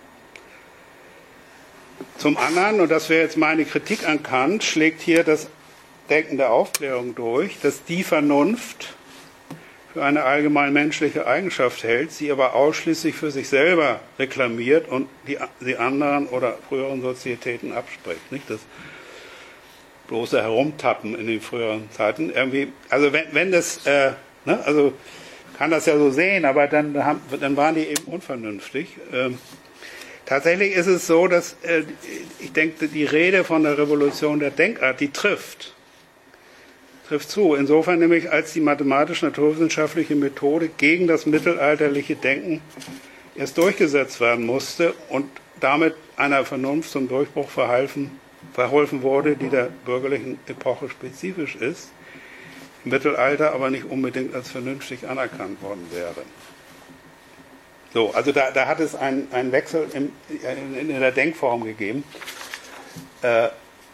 Zum anderen, und das wäre jetzt meine Kritik an Kant, schlägt hier das Denken der Aufklärung durch, dass die Vernunft für eine allgemein menschliche Eigenschaft hält, sie aber ausschließlich für sich selber reklamiert und die, die anderen oder früheren Sozietäten abspricht. Nicht? Das bloße Herumtappen in den früheren Zeiten. Irgendwie, also wenn, wenn das, äh, ne, also kann das ja so sehen, aber dann, haben, dann waren die eben unvernünftig. Ähm, tatsächlich ist es so, dass äh, ich denke, die Rede von der Revolution der Denkart, die trifft. trifft zu. Insofern nämlich, als die mathematisch-naturwissenschaftliche Methode gegen das mittelalterliche Denken erst durchgesetzt werden musste und damit einer Vernunft zum Durchbruch verhalfen, verholfen wurde, die der bürgerlichen Epoche spezifisch ist, im Mittelalter aber nicht unbedingt als vernünftig anerkannt worden wäre. So, also da, da hat es einen, einen Wechsel in, in, in der Denkform gegeben. Äh,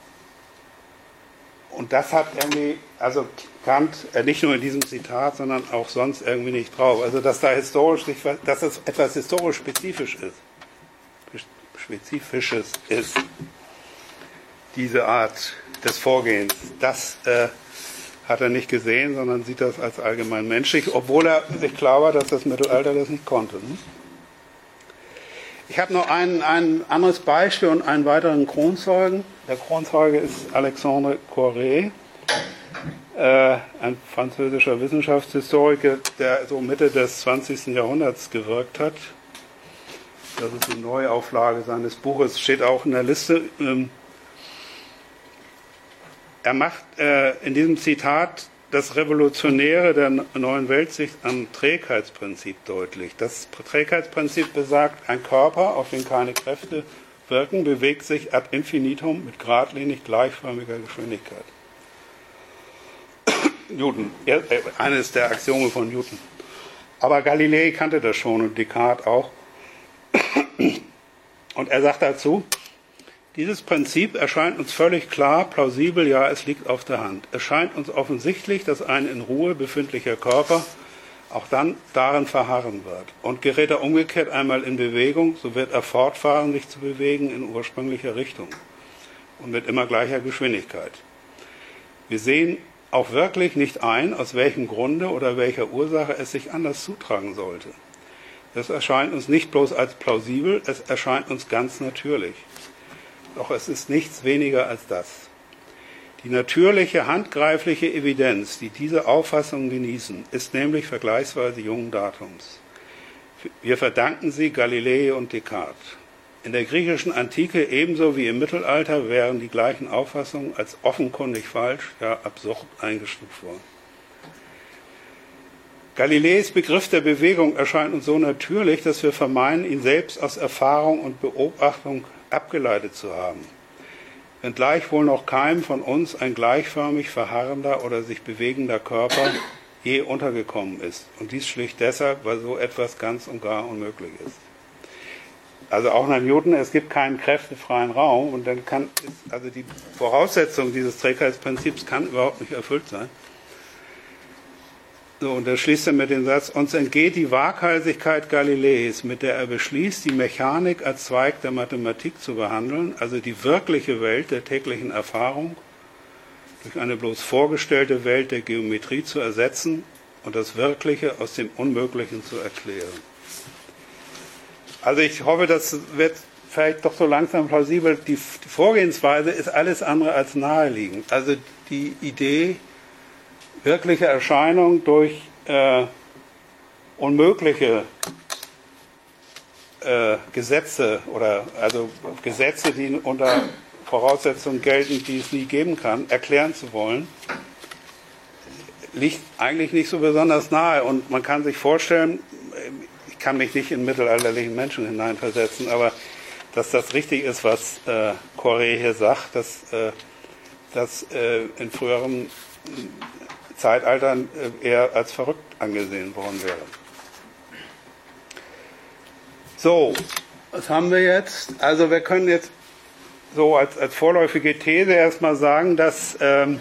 Und das hat irgendwie, also Kant, äh, nicht nur in diesem Zitat, sondern auch sonst irgendwie nicht drauf. Also dass da historisch, dass es etwas historisch spezifisch ist, spezifisches ist, diese Art des Vorgehens, das äh, hat er nicht gesehen, sondern sieht das als allgemein menschlich, obwohl er sich klar war, dass das Mittelalter das nicht konnte. Ne? Ich habe noch ein, ein anderes Beispiel und einen weiteren Kronzeugen. Der Kronzeuge ist Alexandre Corre. Äh, äh, ein französischer Wissenschaftshistoriker, der so Mitte des zwanzigsten Jahrhunderts gewirkt hat. Das ist die Neuauflage seines Buches, steht auch in der Liste. Ähm, er macht äh, in diesem Zitat das Revolutionäre der neuen Weltsicht am Trägheitsprinzip deutlich. Das Trägheitsprinzip besagt, ein Körper, auf den keine Kräfte wirken, bewegt sich ad infinitum mit geradlinig gleichförmiger Geschwindigkeit. Newton, eines der Axiome von Newton. Aber Galilei kannte das schon und Descartes auch. Und er sagt dazu, dieses Prinzip erscheint uns völlig klar, plausibel, ja, es liegt auf der Hand. Es scheint uns offensichtlich, dass ein in Ruhe befindlicher Körper auch dann darin verharren wird. Und gerät er umgekehrt einmal in Bewegung, so wird er fortfahren, sich zu bewegen in ursprünglicher Richtung und mit immer gleicher Geschwindigkeit. Wir sehen auch wirklich nicht ein, aus welchem Grunde oder welcher Ursache es sich anders zutragen sollte. Das erscheint uns nicht bloß als plausibel, es erscheint uns ganz natürlich. Doch es ist nichts weniger als das. Die natürliche, handgreifliche Evidenz, die diese Auffassung genießen, ist nämlich vergleichsweise jungen Datums. Wir verdanken sie Galilei und Descartes. In der griechischen Antike ebenso wie im Mittelalter wären die gleichen Auffassungen als offenkundig falsch, ja absurd eingestuft worden. Galileis Begriff der Bewegung erscheint uns so natürlich, dass wir vermeinen, ihn selbst aus Erfahrung und Beobachtung abgeleitet zu haben. Wenngleich wohl noch keinem von uns ein gleichförmig verharrender oder sich bewegender Körper je untergekommen ist. Und dies schlicht deshalb, weil so etwas ganz und gar unmöglich ist. Also auch nach Newton, es gibt keinen kräftefreien Raum und dann kann, also die Voraussetzung dieses Trägheitsprinzips kann überhaupt nicht erfüllt sein. So, und da schließt er mit dem Satz, uns entgeht die Waghalsigkeit Galileis, mit der er beschließt, die Mechanik als Zweig der Mathematik zu behandeln, also die wirkliche Welt der täglichen Erfahrung, durch eine bloß vorgestellte Welt der Geometrie zu ersetzen und das Wirkliche aus dem Unmöglichen zu erklären. Also ich hoffe, das wird vielleicht doch so langsam plausibel. Die Vorgehensweise ist alles andere als naheliegend. Also die Idee, wirkliche Erscheinung durch äh, unmögliche äh, Gesetze oder also Gesetze, die unter Voraussetzungen gelten, die es nie geben kann, erklären zu wollen, liegt eigentlich nicht so besonders nahe. Und man kann sich vorstellen, ich kann mich nicht in mittelalterlichen Menschen hineinversetzen, aber dass das richtig ist, was äh, Corré hier sagt, dass, äh, dass äh, in früheren Zeitaltern eher als verrückt angesehen worden wäre. So, was haben wir jetzt? Also wir können jetzt so als, als vorläufige These erstmal sagen, dass ähm,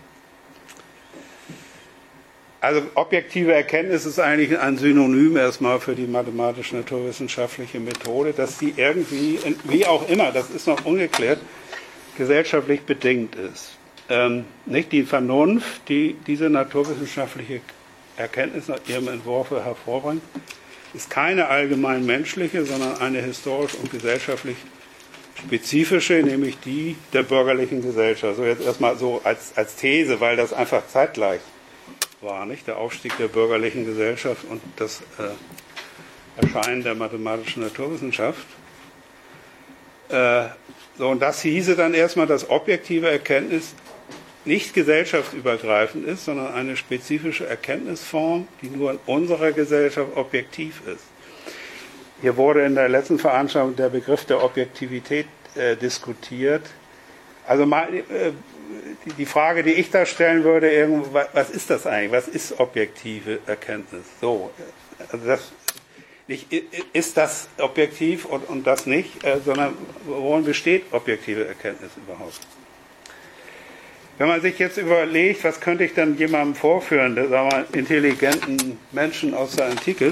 also objektive Erkenntnis ist eigentlich ein Synonym erstmal für die mathematisch-naturwissenschaftliche Methode, dass die irgendwie, wie auch immer, das ist noch ungeklärt, gesellschaftlich bedingt ist. Ähm, nicht die Vernunft, die diese naturwissenschaftliche Erkenntnis nach ihrem Entwurf hervorbringt, ist keine allgemein menschliche, sondern eine historisch und gesellschaftlich spezifische, nämlich die der bürgerlichen Gesellschaft. So jetzt erstmal so als, als These, weil das einfach zeitgleich war, nicht? Der Aufstieg der bürgerlichen Gesellschaft und das äh, Erscheinen der mathematischen Naturwissenschaft. Äh, so, und das hieße dann erstmal, dass objektive Erkenntnis nicht gesellschaftsübergreifend ist, sondern eine spezifische Erkenntnisform, die nur in unserer Gesellschaft objektiv ist. Hier wurde in der letzten Veranstaltung der Begriff der Objektivität äh, diskutiert. Also mal, äh, die, die Frage, die ich da stellen würde, was ist das eigentlich? Was ist objektive Erkenntnis? So, also das, nicht, ist das objektiv und, und das nicht, äh, sondern worin besteht objektive Erkenntnis überhaupt? Wenn man sich jetzt überlegt, was könnte ich dann jemandem vorführen, der, sagen wir, intelligenten Menschen aus der Antike,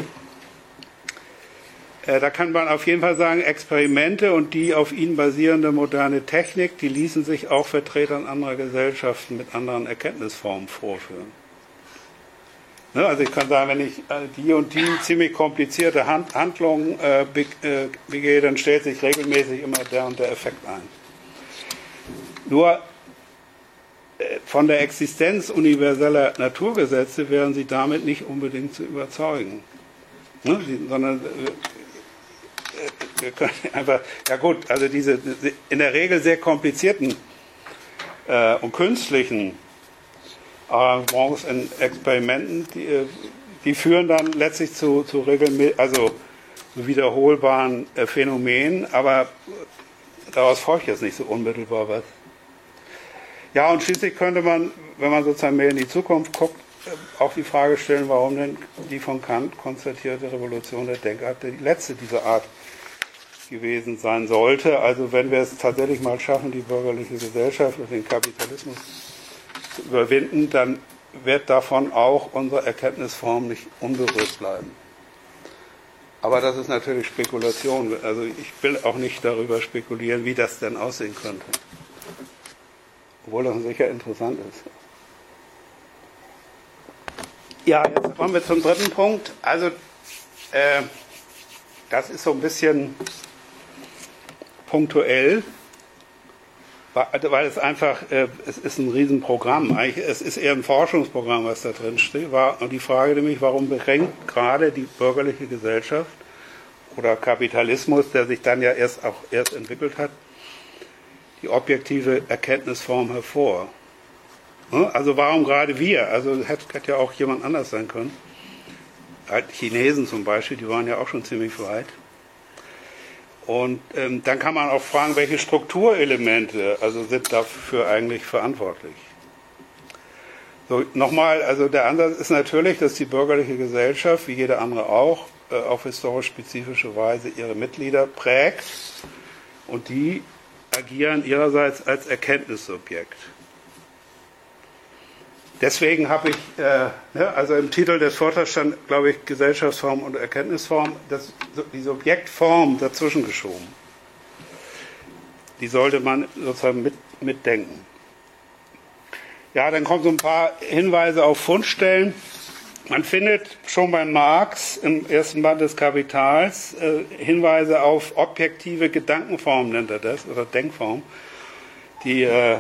äh, da kann man auf jeden Fall sagen, Experimente und die auf ihnen basierende moderne Technik, die ließen sich auch Vertretern anderer Gesellschaften mit anderen Erkenntnisformen vorführen. Ne, also ich kann sagen, wenn ich äh, die und die ziemlich komplizierte Hand, Handlungen äh, be, äh, begehe, dann stellt sich regelmäßig immer der und der Effekt ein. Nur von der Existenz universeller Naturgesetze wären sie damit nicht unbedingt zu überzeugen. Ne? Sie, sondern äh, wir können einfach, ja gut, also diese in der Regel sehr komplizierten äh, und künstlichen Arrangements in Experimenten, die, die führen dann letztlich zu, zu regelmäßig, also zu wiederholbaren äh, Phänomenen, aber daraus folgt jetzt nicht so unmittelbar was. Ja, und schließlich könnte man, wenn man sozusagen mehr in die Zukunft guckt, auch die Frage stellen, warum denn die von Kant konstatierte Revolution der Denkart die letzte dieser Art gewesen sein sollte. Also wenn wir es tatsächlich mal schaffen, die bürgerliche Gesellschaft und den Kapitalismus zu überwinden, dann wird davon auch unsere Erkenntnisform nicht unberührt bleiben. Aber das ist natürlich Spekulation. Also ich will auch nicht darüber spekulieren, wie das denn aussehen könnte. Obwohl das sicher interessant ist. Ja, jetzt kommen wir zum dritten Punkt. Also, äh, das ist so ein bisschen punktuell, weil es einfach, äh, es ist ein Riesenprogramm. Eigentlich, es ist eher ein Forschungsprogramm, was da drin steht. War, und die Frage nämlich, warum beschränkt gerade die bürgerliche Gesellschaft oder Kapitalismus, der sich dann ja erst auch erst entwickelt hat, die objektive Erkenntnisform hervor. Also warum gerade wir? Also hätte, hätte ja auch jemand anders sein können. Halt Chinesen zum Beispiel, die waren ja auch schon ziemlich weit. Und ähm, dann kann man auch fragen, welche Strukturelemente also sind dafür eigentlich verantwortlich. So, nochmal, also der Ansatz ist natürlich, dass die bürgerliche Gesellschaft, wie jede andere auch, äh, auf historisch spezifische Weise ihre Mitglieder prägt und die agieren ihrerseits als Erkenntnissubjekt. Deswegen habe ich, äh, ne, also im Titel des Vortrags stand, glaube ich, Gesellschaftsform und Erkenntnisform, das, die Subjektform dazwischen geschoben. Die sollte man sozusagen mit, mitdenken. Ja, dann kommen so ein paar Hinweise auf Fundstellen. Man findet schon bei Marx im ersten Band des Kapitals äh, Hinweise auf objektive Gedankenformen, nennt er das, oder Denkformen, die äh, äh,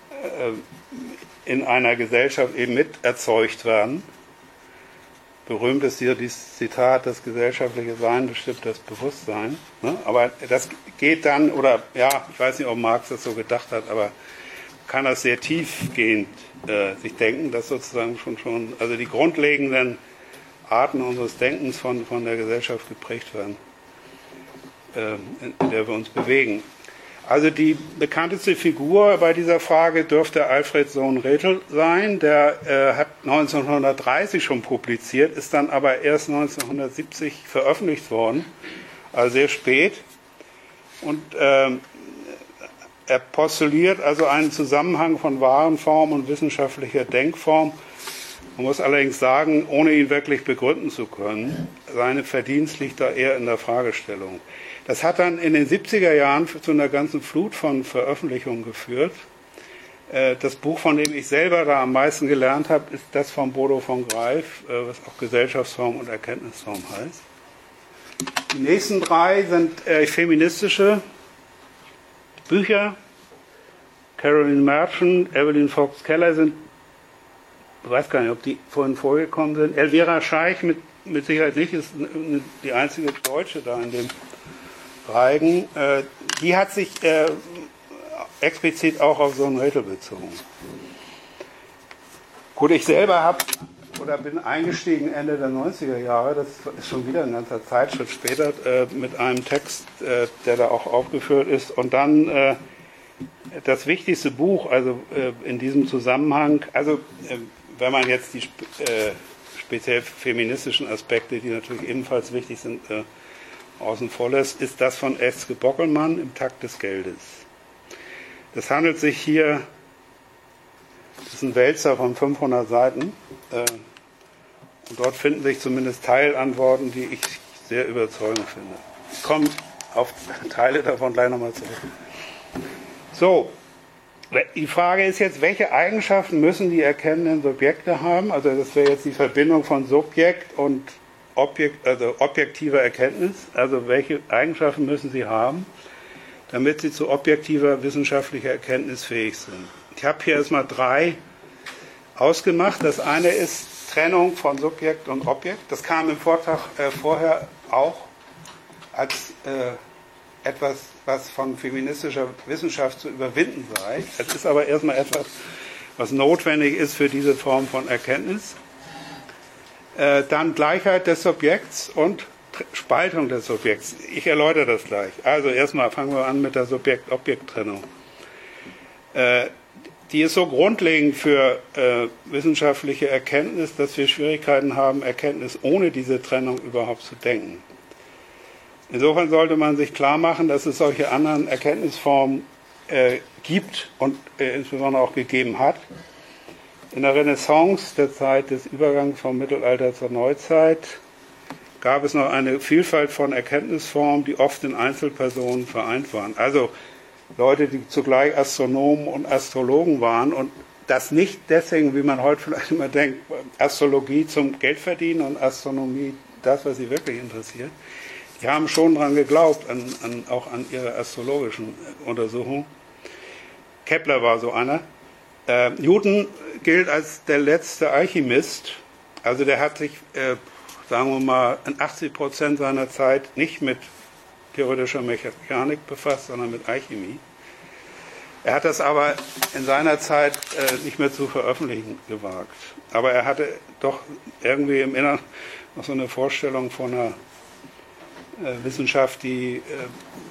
in einer Gesellschaft eben mit erzeugt werden. Berühmt ist hier dieses Zitat, das gesellschaftliche Sein bestimmt das Bewusstsein. Ne? Aber das geht dann, oder ja, ich weiß nicht, ob Marx das so gedacht hat, aber kann das sehr tiefgehend äh, sich denken, dass sozusagen schon schon, also die grundlegenden Arten unseres Denkens von, von der Gesellschaft geprägt werden, äh, in, in der wir uns bewegen. Also die bekannteste Figur bei dieser Frage dürfte Alfred Sohn-Rethel sein. Der äh, hat neunzehnhundertdreißig schon publiziert, ist dann aber erst neunzehnhundertsiebzig veröffentlicht worden, also sehr spät. Und ähm, er postuliert also einen Zusammenhang von Warenform und wissenschaftlicher Denkform. Man muss allerdings sagen, ohne ihn wirklich begründen zu können, seine Verdienst liegt da eher in der Fragestellung. Das hat dann in den siebziger Jahren zu einer ganzen Flut von Veröffentlichungen geführt. Das Buch, von dem ich selber da am meisten gelernt habe, ist das von Bodo von Greif, was auch Gesellschaftsform und Erkenntnisform heißt. Die nächsten drei sind feministische Bücher. Caroline Merchant, Evelyn Fox Keller sind, ich weiß gar nicht, ob die vorhin vorgekommen sind. Elvira Scheich mit, mit Sicherheit nicht, ist die einzige Deutsche da in dem Reigen. Äh, die hat sich äh, explizit auch auf Sohn-Rethel bezogen. Gut, ich selber habe oder bin eingestiegen Ende der neunziger Jahre, das ist schon wieder ein ganzer Zeitschritt später, äh, mit einem Text, äh, der da auch aufgeführt ist. Und dann äh, das wichtigste Buch, also äh, in diesem Zusammenhang, also äh, wenn man jetzt die äh, speziell feministischen Aspekte, die natürlich ebenfalls wichtig sind, äh, außen vor lässt, ist das von Eske Bockelmann im Takt des Geldes. Das handelt sich hier, das ist ein Wälzer von fünfhundert Seiten, äh, und dort finden sich zumindest Teilantworten, die ich sehr überzeugend finde. Ich komme auf Teile davon gleich nochmal zurück. So, die Frage ist jetzt, welche Eigenschaften müssen die erkennenden Subjekte haben? Also das wäre jetzt die Verbindung von Subjekt und Objekt, also objektiver Erkenntnis. Also welche Eigenschaften müssen sie haben, damit sie zu objektiver wissenschaftlicher Erkenntnis fähig sind? ich habe hier erstmal drei ausgemacht. Das eine ist Trennung von Subjekt und Objekt. Das kam im Vortrag äh, vorher auch als äh, etwas, was von feministischer Wissenschaft zu überwinden sei. Es ist aber erstmal etwas, was notwendig ist für diese Form von Erkenntnis. Äh, dann Gleichheit des Subjekts und Spaltung des Subjekts. Ich erläutere das gleich. Also erstmal fangen wir an mit der Subjekt-Objekt-Trennung. Äh, die ist so grundlegend für äh, wissenschaftliche Erkenntnis, dass wir Schwierigkeiten haben, Erkenntnis ohne diese Trennung überhaupt zu denken. Insofern sollte man sich klar machen, dass es solche anderen Erkenntnisformen äh, gibt und äh, insbesondere auch gegeben hat. In der Renaissance, der Zeit des Übergangs vom Mittelalter zur Neuzeit, gab es noch eine Vielfalt von Erkenntnisformen, die oft in Einzelpersonen vereint waren. Also Leute, die zugleich Astronomen und Astrologen waren und das nicht deswegen, wie man heute vielleicht immer denkt, Astrologie zum Geldverdienen und Astronomie das, was sie wirklich interessiert. Die haben schon daran geglaubt, an, an, auch an ihre astrologischen Untersuchungen. Kepler war so einer. Äh, Newton gilt als der letzte Alchemist. Also der hat sich, äh, sagen wir mal, in achtzig Prozent seiner Zeit nicht mit theoretischer Mechanik befasst, sondern mit Alchemie. Er hat das aber in seiner Zeit äh, nicht mehr zu veröffentlichen gewagt. Aber er hatte doch irgendwie im Inneren noch so eine Vorstellung von einer äh, Wissenschaft, die äh,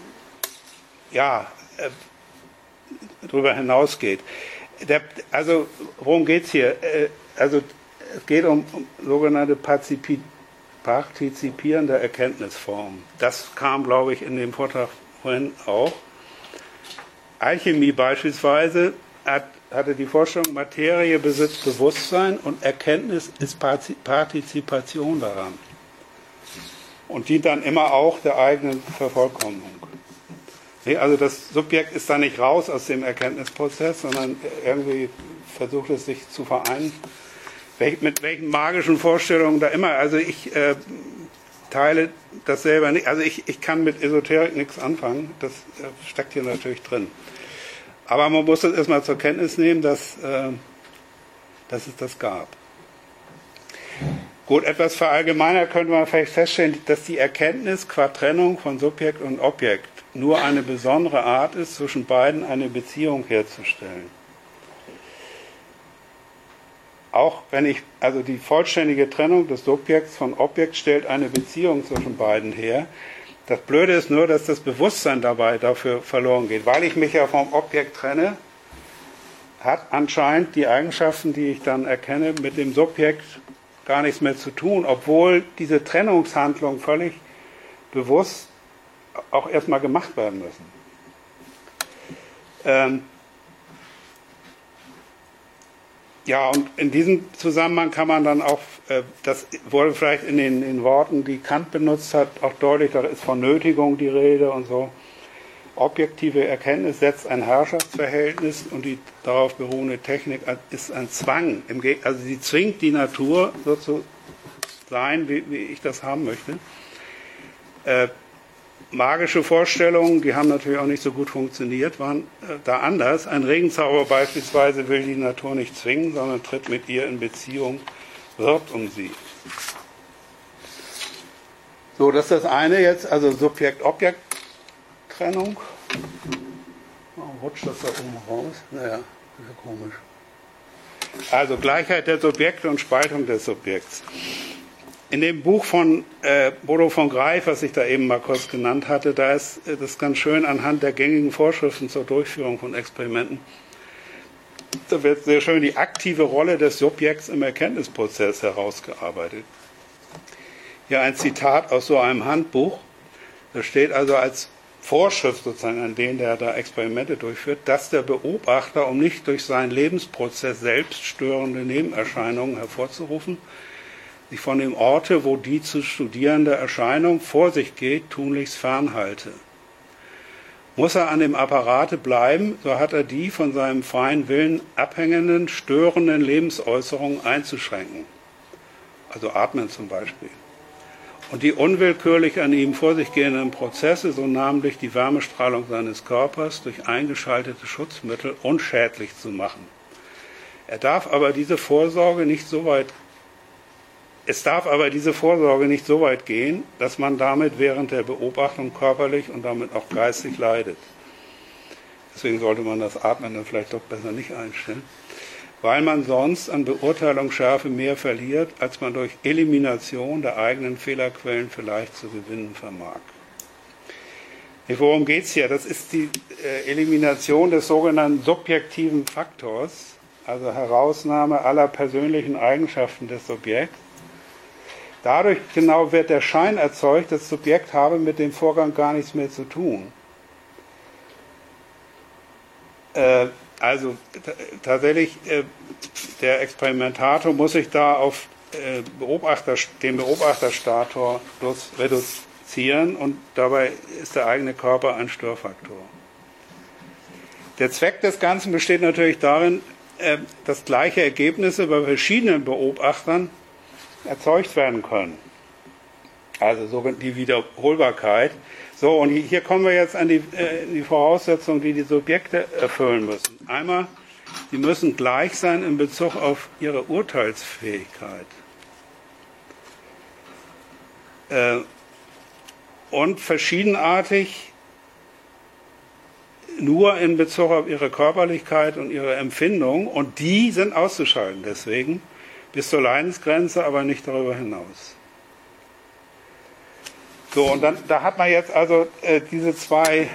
ja äh, darüber hinausgeht. Der, also worum geht es hier? Äh, also es geht um, um sogenannte Pazipi partizipierende Erkenntnisformen. Das kam, glaube ich, in dem Vortrag vorhin auch. Alchemie beispielsweise hat, hatte die Vorstellung, Materie besitzt Bewusstsein und Erkenntnis ist Partizipation daran. Und dient dann immer auch der eigenen Vervollkommnung. Nee, also das Subjekt ist da nicht raus aus dem Erkenntnisprozess, sondern irgendwie versucht es sich zu vereinen. Welch, mit welchen magischen Vorstellungen da immer. Also ich äh, teile das selber nicht. Also ich, ich kann mit Esoterik nichts anfangen. Das äh, steckt hier natürlich drin. Aber man muss das erstmal zur Kenntnis nehmen, dass, äh, dass es das gab. Gut, etwas verallgemeinert könnte man vielleicht feststellen, dass die Erkenntnis qua Trennung von Subjekt und Objekt nur eine besondere Art ist, zwischen beiden eine Beziehung herzustellen. Auch wenn ich, also die vollständige Trennung des Subjekts von Objekt stellt eine Beziehung zwischen beiden her. Das Blöde ist nur, dass das Bewusstsein dabei dafür verloren geht. Weil ich mich ja vom Objekt trenne, hat anscheinend die Eigenschaften, die ich dann erkenne, mit dem Subjekt gar nichts mehr zu tun, obwohl diese Trennungshandlungen völlig bewusst auch erstmal gemacht werden müssen. Ähm, Ja, und in diesem Zusammenhang kann man dann auch, äh, das wurde vielleicht in den, in den Worten, die Kant benutzt hat, auch deutlich, da ist von Nötigung die Rede und so. Objektive Erkenntnis setzt ein Herrschaftsverhältnis und die darauf beruhende Technik ist ein Zwang. Also sie zwingt die Natur so zu sein, wie, wie ich das haben möchte. Äh, Magische Vorstellungen, die haben natürlich auch nicht so gut funktioniert, waren äh, da anders. Ein Regenzauber beispielsweise will die Natur nicht zwingen, sondern tritt mit ihr in Beziehung, wirbt um sie. So, das ist das eine jetzt, also Subjekt-Objekt-Trennung. Warum rutscht das da oben raus? Naja, ist ja komisch. Also Gleichheit der Subjekte und Spaltung des Subjekts. In dem Buch von äh, Bodo von Greif, was ich da eben mal kurz genannt hatte, da ist äh, das ganz schön anhand der gängigen Vorschriften zur Durchführung von Experimenten. Da wird sehr schön die aktive Rolle des Subjekts im Erkenntnisprozess herausgearbeitet. Hier ein Zitat aus so einem Handbuch. Da steht also als Vorschrift sozusagen an den, der da Experimente durchführt, dass der Beobachter, um nicht durch seinen Lebensprozess selbst störende Nebenerscheinungen hervorzurufen, sich von dem Orte, wo die zu studierende Erscheinung vor sich geht, tunlichst fernhalte. Muss er an dem Apparate bleiben, so hat er die von seinem freien Willen abhängenden, störenden Lebensäußerungen einzuschränken. Also atmen zum Beispiel. und die unwillkürlich an ihm vor sich gehenden Prozesse, so namentlich die Wärmestrahlung seines Körpers, durch eingeschaltete Schutzmittel unschädlich zu machen. Er darf aber diese Vorsorge nicht so weit, es darf aber diese Vorsorge nicht so weit gehen, dass man damit während der Beobachtung körperlich und damit auch geistig leidet. Deswegen sollte man das Atmen dann vielleicht doch besser nicht einstellen, weil man sonst an Beurteilungsschärfe mehr verliert, als man durch Elimination der eigenen Fehlerquellen vielleicht zu gewinnen vermag. Worum geht es hier? Das ist die äh, Elimination des sogenannten subjektiven Faktors, also Herausnahme aller persönlichen Eigenschaften des Subjekts. Dadurch genau wird der Schein erzeugt, das Subjekt habe mit dem Vorgang gar nichts mehr zu tun. Äh, Also t- tatsächlich, äh, der Experimentator muss sich da auf äh, Beobachter, den Beobachterstator reduzieren und dabei ist der eigene Körper ein Störfaktor. Der Zweck des Ganzen besteht natürlich darin, äh, dass gleiche Ergebnisse bei verschiedenen Beobachtern erzeugt werden können. Also so die Wiederholbarkeit. So, und hier kommen wir jetzt an die, äh, die Voraussetzungen, die die Subjekte erfüllen müssen. Einmal, sie müssen gleich sein in Bezug auf ihre Urteilsfähigkeit. Äh, und verschiedenartig nur in Bezug auf ihre Körperlichkeit und ihre Empfindung. Und die sind auszuschalten, deswegen bis zur Leidensgrenze, aber nicht darüber hinaus. So, und dann, da hat man jetzt also äh, diese zwei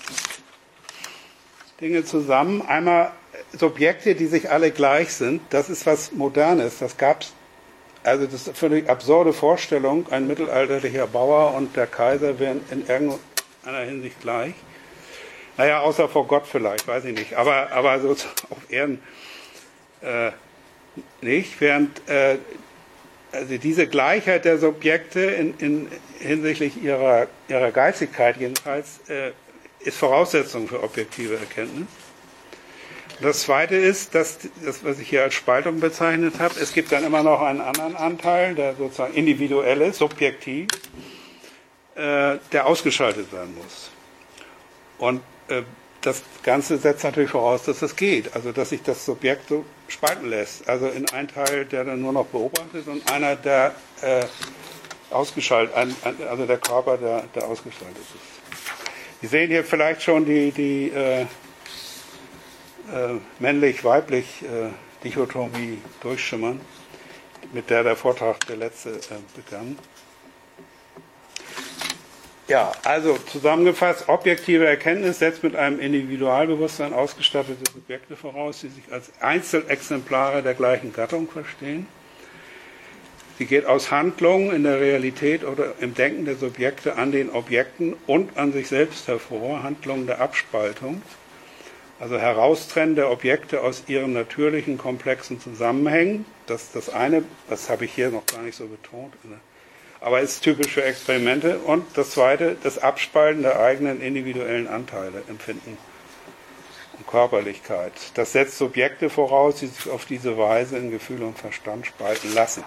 Dinge zusammen. Einmal Subjekte, die sich alle gleich sind. Das ist was Modernes. Das gab's, also das ist eine völlig absurde Vorstellung. Ein mittelalterlicher Bauer und der Kaiser wären in irgendeiner Hinsicht gleich. Naja, außer vor Gott vielleicht, weiß ich nicht. Aber, aber so auf Erden äh, nicht. Während äh, also diese Gleichheit der Subjekte in, in, hinsichtlich ihrer, ihrer Geistigkeit jedenfalls äh, ist Voraussetzung für objektive Erkenntnis. Und das Zweite ist, dass das, was ich hier als Spaltung bezeichnet habe, es gibt dann immer noch einen anderen Anteil, der sozusagen individuell ist, subjektiv, äh, der ausgeschaltet werden muss. Und äh, das Ganze setzt natürlich voraus, dass das geht, also dass sich das Subjekt so spalten lässt. Also in einen Teil, der dann nur noch beobachtet und einer, der äh, ausgeschaltet, ein, ein, also der Körper, der, der ausgeschaltet ist. Sie sehen hier vielleicht schon die, die äh, äh, männlich-weiblich äh, Dichotomie durchschimmern, mit der der Vortrag der letzte äh, begann. Ja, also zusammengefasst, objektive Erkenntnis setzt mit einem Individualbewusstsein ausgestattete Subjekte voraus, die sich als Einzelexemplare der gleichen Gattung verstehen. Sie geht aus Handlungen in der Realität oder im Denken der Subjekte an den Objekten und an sich selbst hervor, Handlungen der Abspaltung, also Heraustrennen der Objekte aus ihren natürlichen, komplexen Zusammenhängen. Das das eine, das habe ich hier noch gar nicht so betont, aber ist typisch für Experimente. Und das Zweite, das Abspalten der eigenen individuellen Anteile, Empfinden und Körperlichkeit. Das setzt Subjekte voraus, die sich auf diese Weise in Gefühl und Verstand spalten lassen.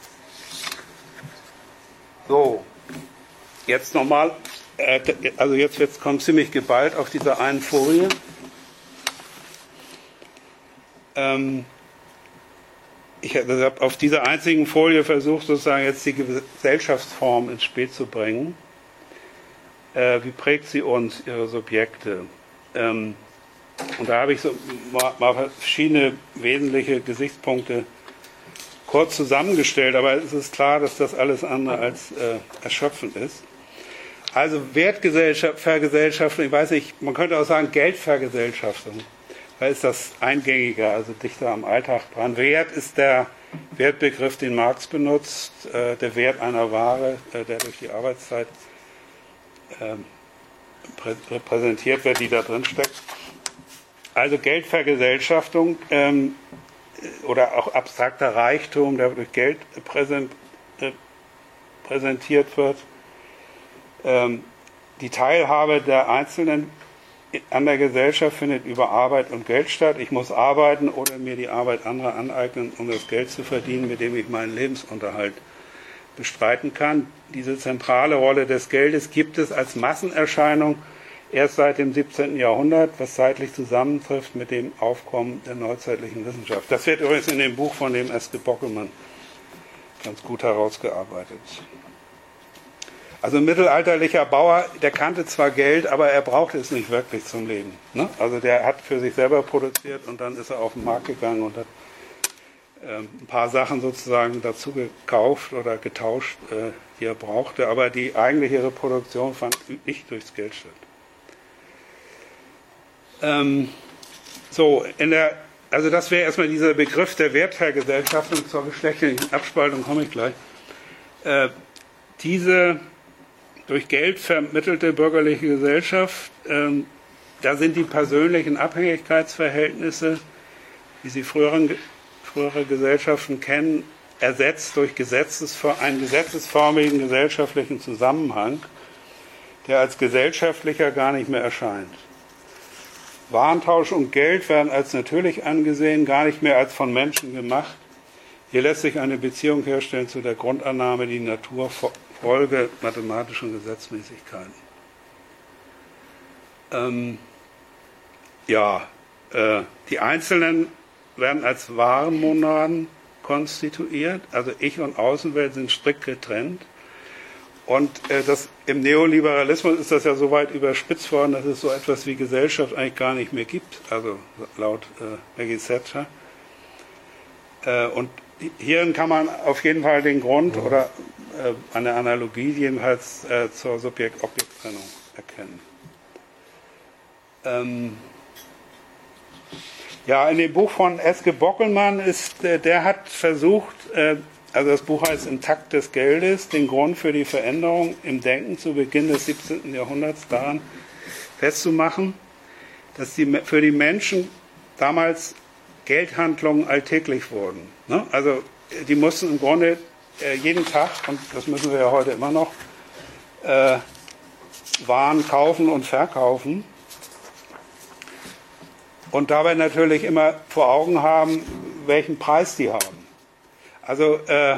So, jetzt nochmal, äh, also jetzt, jetzt kommt ziemlich geballt auf dieser einen Folie. Ähm, Ich habe auf dieser einzigen Folie versucht, sozusagen jetzt die Gesellschaftsform ins Spiel zu bringen. Äh, wie prägt sie uns, ihre Subjekte? Ähm, und da habe ich so mal, mal verschiedene wesentliche Gesichtspunkte kurz zusammengestellt, aber es ist klar, dass das alles andere als äh, erschöpfend ist. Also Wertgesellschaft, Vergesellschaftung, ich weiß nicht, man könnte auch sagen Geldvergesellschaftung. Da ist das eingängiger, also dichter am Alltag dran. Wert ist der Wertbegriff, den Marx benutzt, äh, der Wert einer Ware, äh, der durch die Arbeitszeit äh, prä- repräsentiert wird, die da drin steckt. Also Geldvergesellschaftung ähm, oder auch abstrakter Reichtum, der durch Geld präsent, äh, präsentiert wird. Ähm, die Teilhabe der Einzelnen an der Gesellschaft findet über Arbeit und Geld statt. Ich muss arbeiten oder mir die Arbeit anderer aneignen, um das Geld zu verdienen, mit dem ich meinen Lebensunterhalt bestreiten kann. Diese zentrale Rolle des Geldes gibt es als Massenerscheinung erst seit dem siebzehnten Jahrhundert, was zeitlich zusammentrifft mit dem Aufkommen der neuzeitlichen Wissenschaft. Das wird übrigens in dem Buch von dem Eske Bockelmann ganz gut herausgearbeitet. Also ein mittelalterlicher Bauer, der kannte zwar Geld, aber er brauchte es nicht wirklich zum Leben. Ne? Also der hat für sich selber produziert und dann ist er auf den Markt gegangen und hat äh, ein paar Sachen sozusagen dazu gekauft oder getauscht, äh, die er brauchte. Aber die eigentliche Reproduktion fand nicht durchs Geld statt. Ähm, so, in der, also das wäre erstmal dieser Begriff der Wertvergesellschaftung. Zur geschlechtlichen Abspaltung komme ich gleich. Äh, diese durch Geld vermittelte bürgerliche Gesellschaft, ähm, da sind die persönlichen Abhängigkeitsverhältnisse, wie sie früheren, frühere Gesellschaften kennen, ersetzt durch Gesetzesfor- einen gesetzesförmigen gesellschaftlichen Zusammenhang, der als gesellschaftlicher gar nicht mehr erscheint. Warentausch und Geld werden als natürlich angesehen, gar nicht mehr als von Menschen gemacht. Hier lässt sich eine Beziehung herstellen zu der Grundannahme, die Natur Folge mathematischen Gesetzmäßigkeiten. Ähm, ja, äh, die Einzelnen werden als Warenmonaden konstituiert, also Ich und Außenwelt sind strikt getrennt. Und äh, das, im Neoliberalismus ist das ja so weit überspitzt worden, dass es so etwas wie Gesellschaft eigentlich gar nicht mehr gibt, also laut äh, Maggie Thatcher. Äh, und hierin kann man auf jeden Fall den Grund oder äh, eine Analogie jedenfalls äh, zur Subjekt-Objekt-Trennung erkennen. Ähm ja, in dem Buch von Eske Bockelmann ist, äh, der hat versucht, äh, also das Buch heißt Intakt des Geldes, den Grund für die Veränderung im Denken zu Beginn des siebzehnten Jahrhunderts daran festzumachen, dass die, für die Menschen damals Geldhandlungen alltäglich wurden. Ne? Also die mussten im Grunde äh, jeden Tag, und das müssen wir ja heute immer noch, äh, Waren kaufen und verkaufen und dabei natürlich immer vor Augen haben, welchen Preis die haben. Also äh,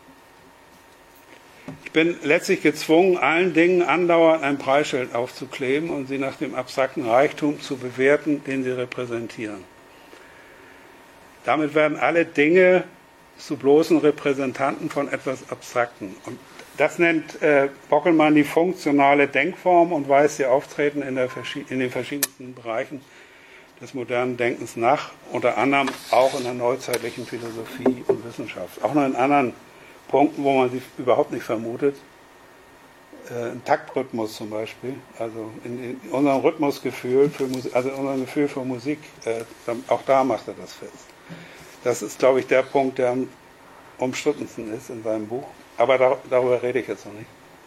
ich bin letztlich gezwungen, allen Dingen andauernd ein Preisschild aufzukleben und sie nach dem abstrakten Reichtum zu bewerten, den sie repräsentieren. Damit werden alle Dinge zu bloßen Repräsentanten von etwas Abstrakten. Und das nennt äh, Bockelmann die funktionale Denkform und weist ihr Auftreten in, der, in den verschiedensten Bereichen des modernen Denkens nach, unter anderem auch in der neuzeitlichen Philosophie und Wissenschaft. Auch noch in anderen Punkten, wo man sie überhaupt nicht vermutet. Äh, Im Taktrhythmus zum Beispiel, also in, in unserem Rhythmusgefühl, für Musik, also in unserem Gefühl für Musik, äh, auch da macht er das fest. Das ist, glaube ich, der Punkt, der am umstrittensten ist in seinem Buch. Aber da, darüber rede ich jetzt noch nicht.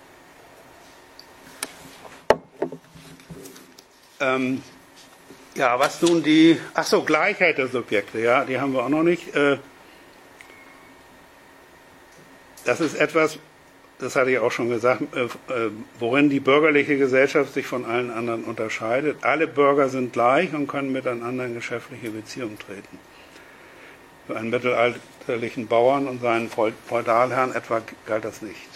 Ähm, ja, was nun die... Ach so, Gleichheit der Subjekte, ja, die haben wir auch noch nicht. Äh, das ist etwas, das hatte ich auch schon gesagt, äh, äh, worin die bürgerliche Gesellschaft sich von allen anderen unterscheidet. Alle Bürger sind gleich und können miteinander in geschäftliche Beziehungen treten. Für einen mittelalterlichen Bauern und seinen Feudalherrn etwa galt das nicht.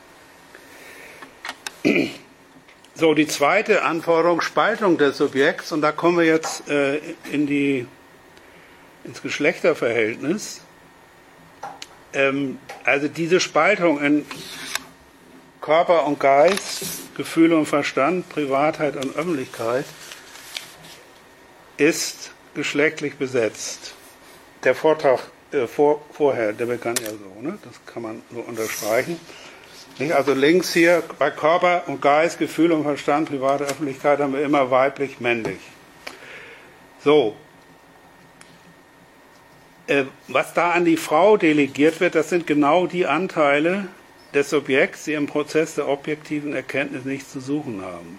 So, die zweite Anforderung, Spaltung des Subjekts, und da kommen wir jetzt äh, in die, ins Geschlechterverhältnis. Ähm, also diese Spaltung in Körper und Geist, Gefühle und Verstand, Privatheit und Öffentlichkeit ist geschlechtlich besetzt. Der Vortrag äh, vor, vorher, der begann ja so, ne? Das kann man nur unterstreichen. Nicht? Also links hier bei Körper und Geist, Gefühl und Verstand, private Öffentlichkeit haben wir immer weiblich, männlich. So. Äh, was da an die Frau delegiert wird, das sind genau die Anteile des Subjekts, die im Prozess der objektiven Erkenntnis nichts zu suchen haben.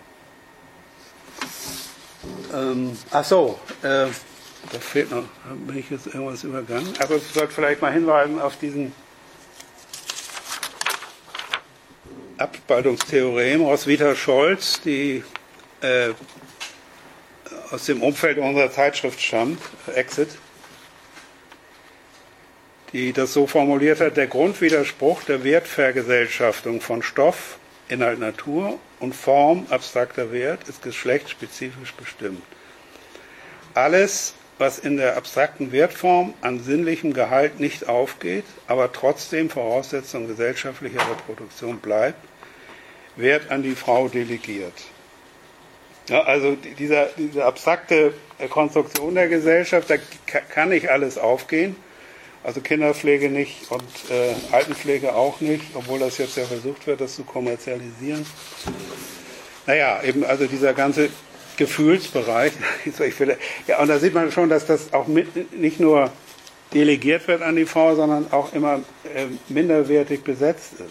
Ähm, ach so, äh, da fehlt noch, da bin ich jetzt irgendwas übergangen. Also ich sollte vielleicht mal hinweisen auf diesen Abspaltungstheorem Roswitha Scholz, die äh, aus dem Umfeld unserer Zeitschrift stammt, Exit. die das so formuliert hat: Der Grundwiderspruch der Wertvergesellschaftung von Stoff, Inhalt Natur und Form, abstrakter Wert, ist geschlechtsspezifisch bestimmt. Alles, was in der abstrakten Wertform an sinnlichem Gehalt nicht aufgeht, aber trotzdem Voraussetzung gesellschaftlicher Reproduktion bleibt, wird an die Frau delegiert. Ja, also dieser, diese abstrakte Konstruktion der Gesellschaft, da kann nicht alles aufgehen, also Kinderpflege nicht und äh, Altenpflege auch nicht, obwohl das jetzt ja versucht wird, das zu kommerzialisieren. Naja, eben also dieser ganze Gefühlsbereich. Ich will, ja, und da sieht man schon, dass das auch mit, nicht nur delegiert wird an die Frau, sondern auch immer äh, minderwertig besetzt ist.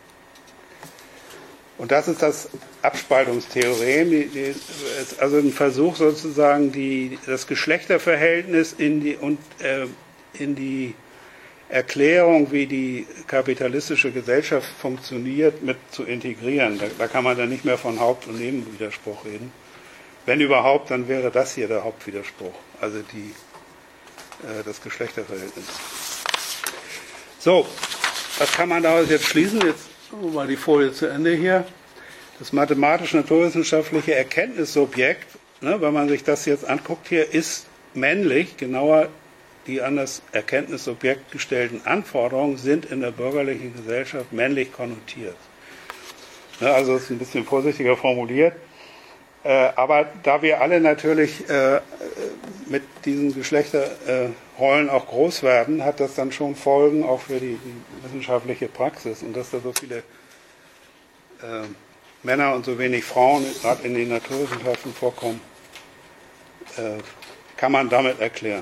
Und das ist das Abspaltungstheorem, die, die, ist also ein Versuch sozusagen, die, das Geschlechterverhältnis in die, und, äh, in die Erklärung, wie die kapitalistische Gesellschaft funktioniert, mit zu integrieren. Da, da kann man dann nicht mehr von Haupt- und Nebenwiderspruch reden. Wenn überhaupt, dann wäre das hier der Hauptwiderspruch, also die, äh, das Geschlechterverhältnis. So, was kann man daraus jetzt schließen? Jetzt machen wir mal die Folie zu Ende hier. Das mathematisch-naturwissenschaftliche Erkenntnissubjekt, ne, wenn man sich das jetzt anguckt hier, ist männlich, genauer die an das Erkenntnissubjekt gestellten Anforderungen sind in der bürgerlichen Gesellschaft männlich konnotiert. Ne, also das ist ein bisschen vorsichtiger formuliert. Äh, aber da wir alle natürlich äh, mit diesen Geschlechterrollen auch groß werden, hat das dann schon Folgen auch für die, die wissenschaftliche Praxis. Und dass da so viele äh, Männer und so wenig Frauen gerade in den Naturwissenschaften vorkommen, äh, kann man damit erklären.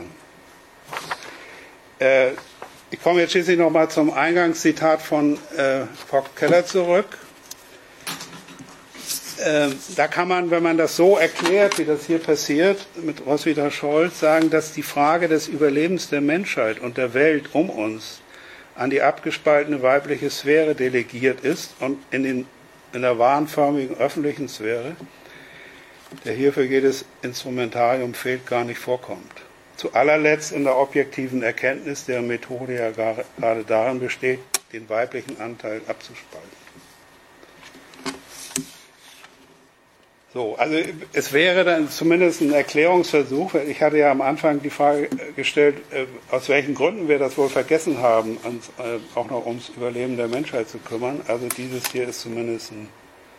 Äh, ich komme jetzt schließlich nochmal zum Eingangszitat von äh, Fox Keller zurück. Äh, da kann man, wenn man das so erklärt, wie das hier passiert, mit Roswitha Scholz, sagen, dass die Frage des Überlebens der Menschheit und der Welt um uns an die abgespaltene weibliche Sphäre delegiert ist und in, den, in der wahnförmigen öffentlichen Sphäre, der hierfür jedes Instrumentarium fehlt, gar nicht vorkommt. Zu allerletzt in der objektiven Erkenntnis, deren Methode ja gerade darin besteht, den weiblichen Anteil abzuspalten. So, also es wäre dann zumindest ein Erklärungsversuch. Ich hatte ja am Anfang die Frage gestellt, aus welchen Gründen wir das wohl vergessen haben, uns auch noch ums Überleben der Menschheit zu kümmern. Also dieses hier ist zumindest ein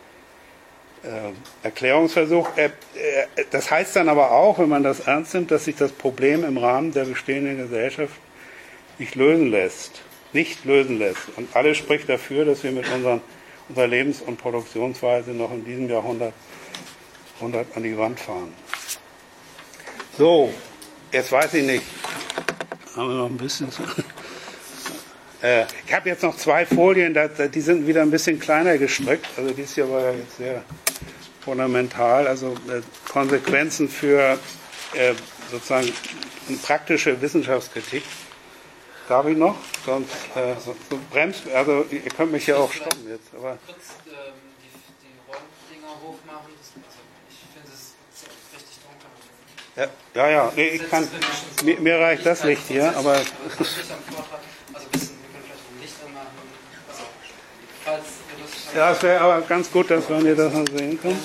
Erklärungsversuch. Das heißt dann aber auch, wenn man das ernst nimmt, dass sich das Problem im Rahmen der bestehenden Gesellschaft nicht lösen lässt. Nicht lösen lässt. Und alles spricht dafür, dass wir mit unseren, unserer Lebens- und Produktionsweise noch in diesem Jahrhundert hundert an die Wand fahren. So, jetzt weiß ich nicht. Haben wir noch ein bisschen zu. äh, ich habe jetzt noch zwei Folien, die sind wieder ein bisschen kleiner gestrickt. Also dies hier war ja jetzt sehr fundamental. Also äh, Konsequenzen für äh, sozusagen eine praktische Wissenschaftskritik. Darf ich noch? Sonst äh, so, so bremst. Also ihr könnt mich ja auch stoppen jetzt. Aber kurz ähm, die, die Räumdinger hochmachen. Das, also ich finde es richtig dunkel. Ja, ja, ja. Nee, ich kann, so mir, mir reicht das Licht hier, aber also ein bisschen, wir können vielleicht ein Licht anmachen. Also, falls ihr Lust habt. ja, es wäre aber ganz gut, dass wir das noch sehen können.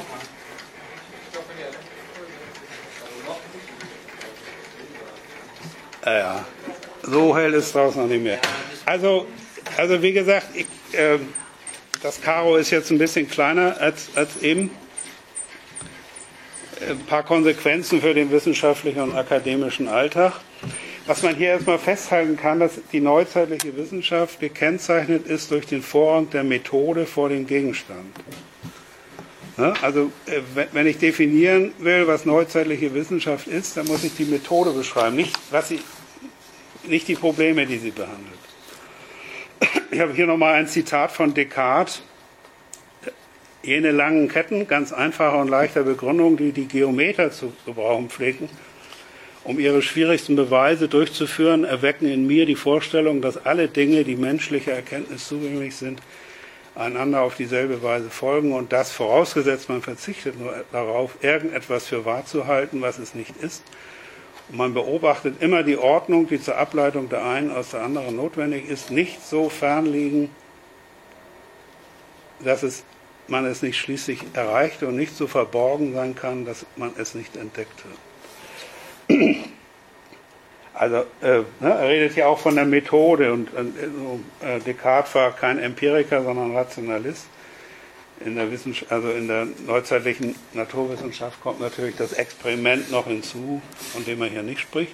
Ja, ja. So hell ist draußen noch nicht mehr. Also, also wie gesagt, ich, äh, das Karo ist jetzt ein bisschen kleiner als, als eben. Ein paar Konsequenzen für den wissenschaftlichen und akademischen Alltag. Was man hier erstmal festhalten kann, dass die neuzeitliche Wissenschaft gekennzeichnet ist durch den Vorrang der Methode vor dem Gegenstand. Ja, also wenn ich definieren will, was neuzeitliche Wissenschaft ist, dann muss ich die Methode beschreiben, nicht, was sie, nicht die Probleme, die sie behandelt. Ich habe hier nochmal ein Zitat von Descartes. Jene langen Ketten ganz einfacher und leichter Begründungen, die die Geometer zu gebrauchen pflegen, um ihre schwierigsten Beweise durchzuführen, erwecken in mir die Vorstellung, dass alle Dinge, die menschlicher Erkenntnis zugänglich sind, einander auf dieselbe Weise folgen und das vorausgesetzt, man verzichtet nur darauf, irgendetwas für wahr zu halten, was es nicht ist, Und man beobachtet immer die Ordnung, die zur Ableitung der einen aus der anderen notwendig ist, nicht so fernliegen, dass es, man es nicht schließlich erreichte und nicht so verborgen sein kann, dass man es nicht entdeckte. Also äh, ne, er redet ja auch von der Methode und äh, Descartes war kein Empiriker, sondern Rationalist. In der Wissenschaft, also in der neuzeitlichen Naturwissenschaft kommt natürlich das Experiment noch hinzu, von dem er hier nicht spricht.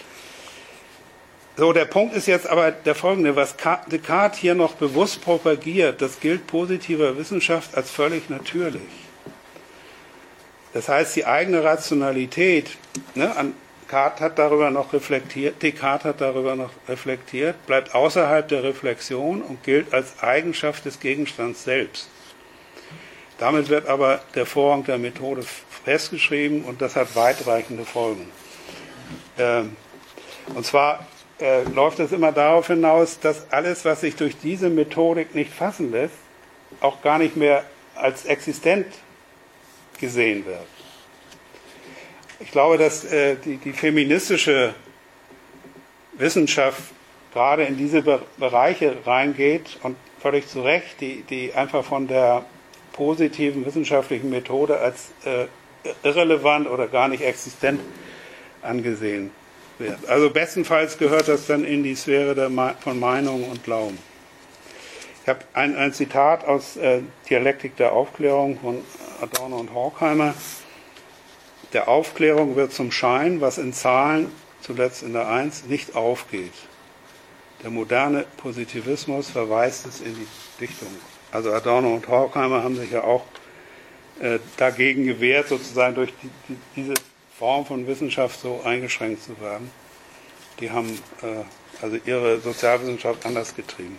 So, der Punkt ist jetzt aber der folgende, was Descartes hier noch bewusst propagiert, das gilt positiver Wissenschaft als völlig natürlich. Das heißt, die eigene Rationalität, ne, an Descartes hat darüber noch reflektiert, Descartes hat darüber noch reflektiert, bleibt außerhalb der Reflexion und gilt als Eigenschaft des Gegenstands selbst. Damit wird aber der Vorrang der Methode festgeschrieben und das hat weitreichende Folgen. Ähm, und zwar äh, läuft es immer darauf hinaus, dass alles, was sich durch diese Methodik nicht fassen lässt, auch gar nicht mehr als existent gesehen wird. Ich glaube, dass äh, die, die feministische Wissenschaft gerade in diese Be- Bereiche reingeht und völlig zu Recht, die, die einfach von der positiven wissenschaftlichen Methode als äh, irrelevant oder gar nicht existent angesehen wird. Also bestenfalls gehört das dann in die Sphäre der Me- von Meinung und Glauben. Ich habe ein, ein Zitat aus äh, Dialektik der Aufklärung von Adorno und Horkheimer. Der Aufklärung wird zum Schein, was in Zahlen, zuletzt in der Eins, nicht aufgeht. Der moderne Positivismus verweist es in die Dichtung. Also Adorno und Horkheimer haben sich ja auch äh, dagegen gewehrt, sozusagen durch die, die, diese Form von Wissenschaft so eingeschränkt zu werden. Die haben äh, also ihre Sozialwissenschaft anders getrieben.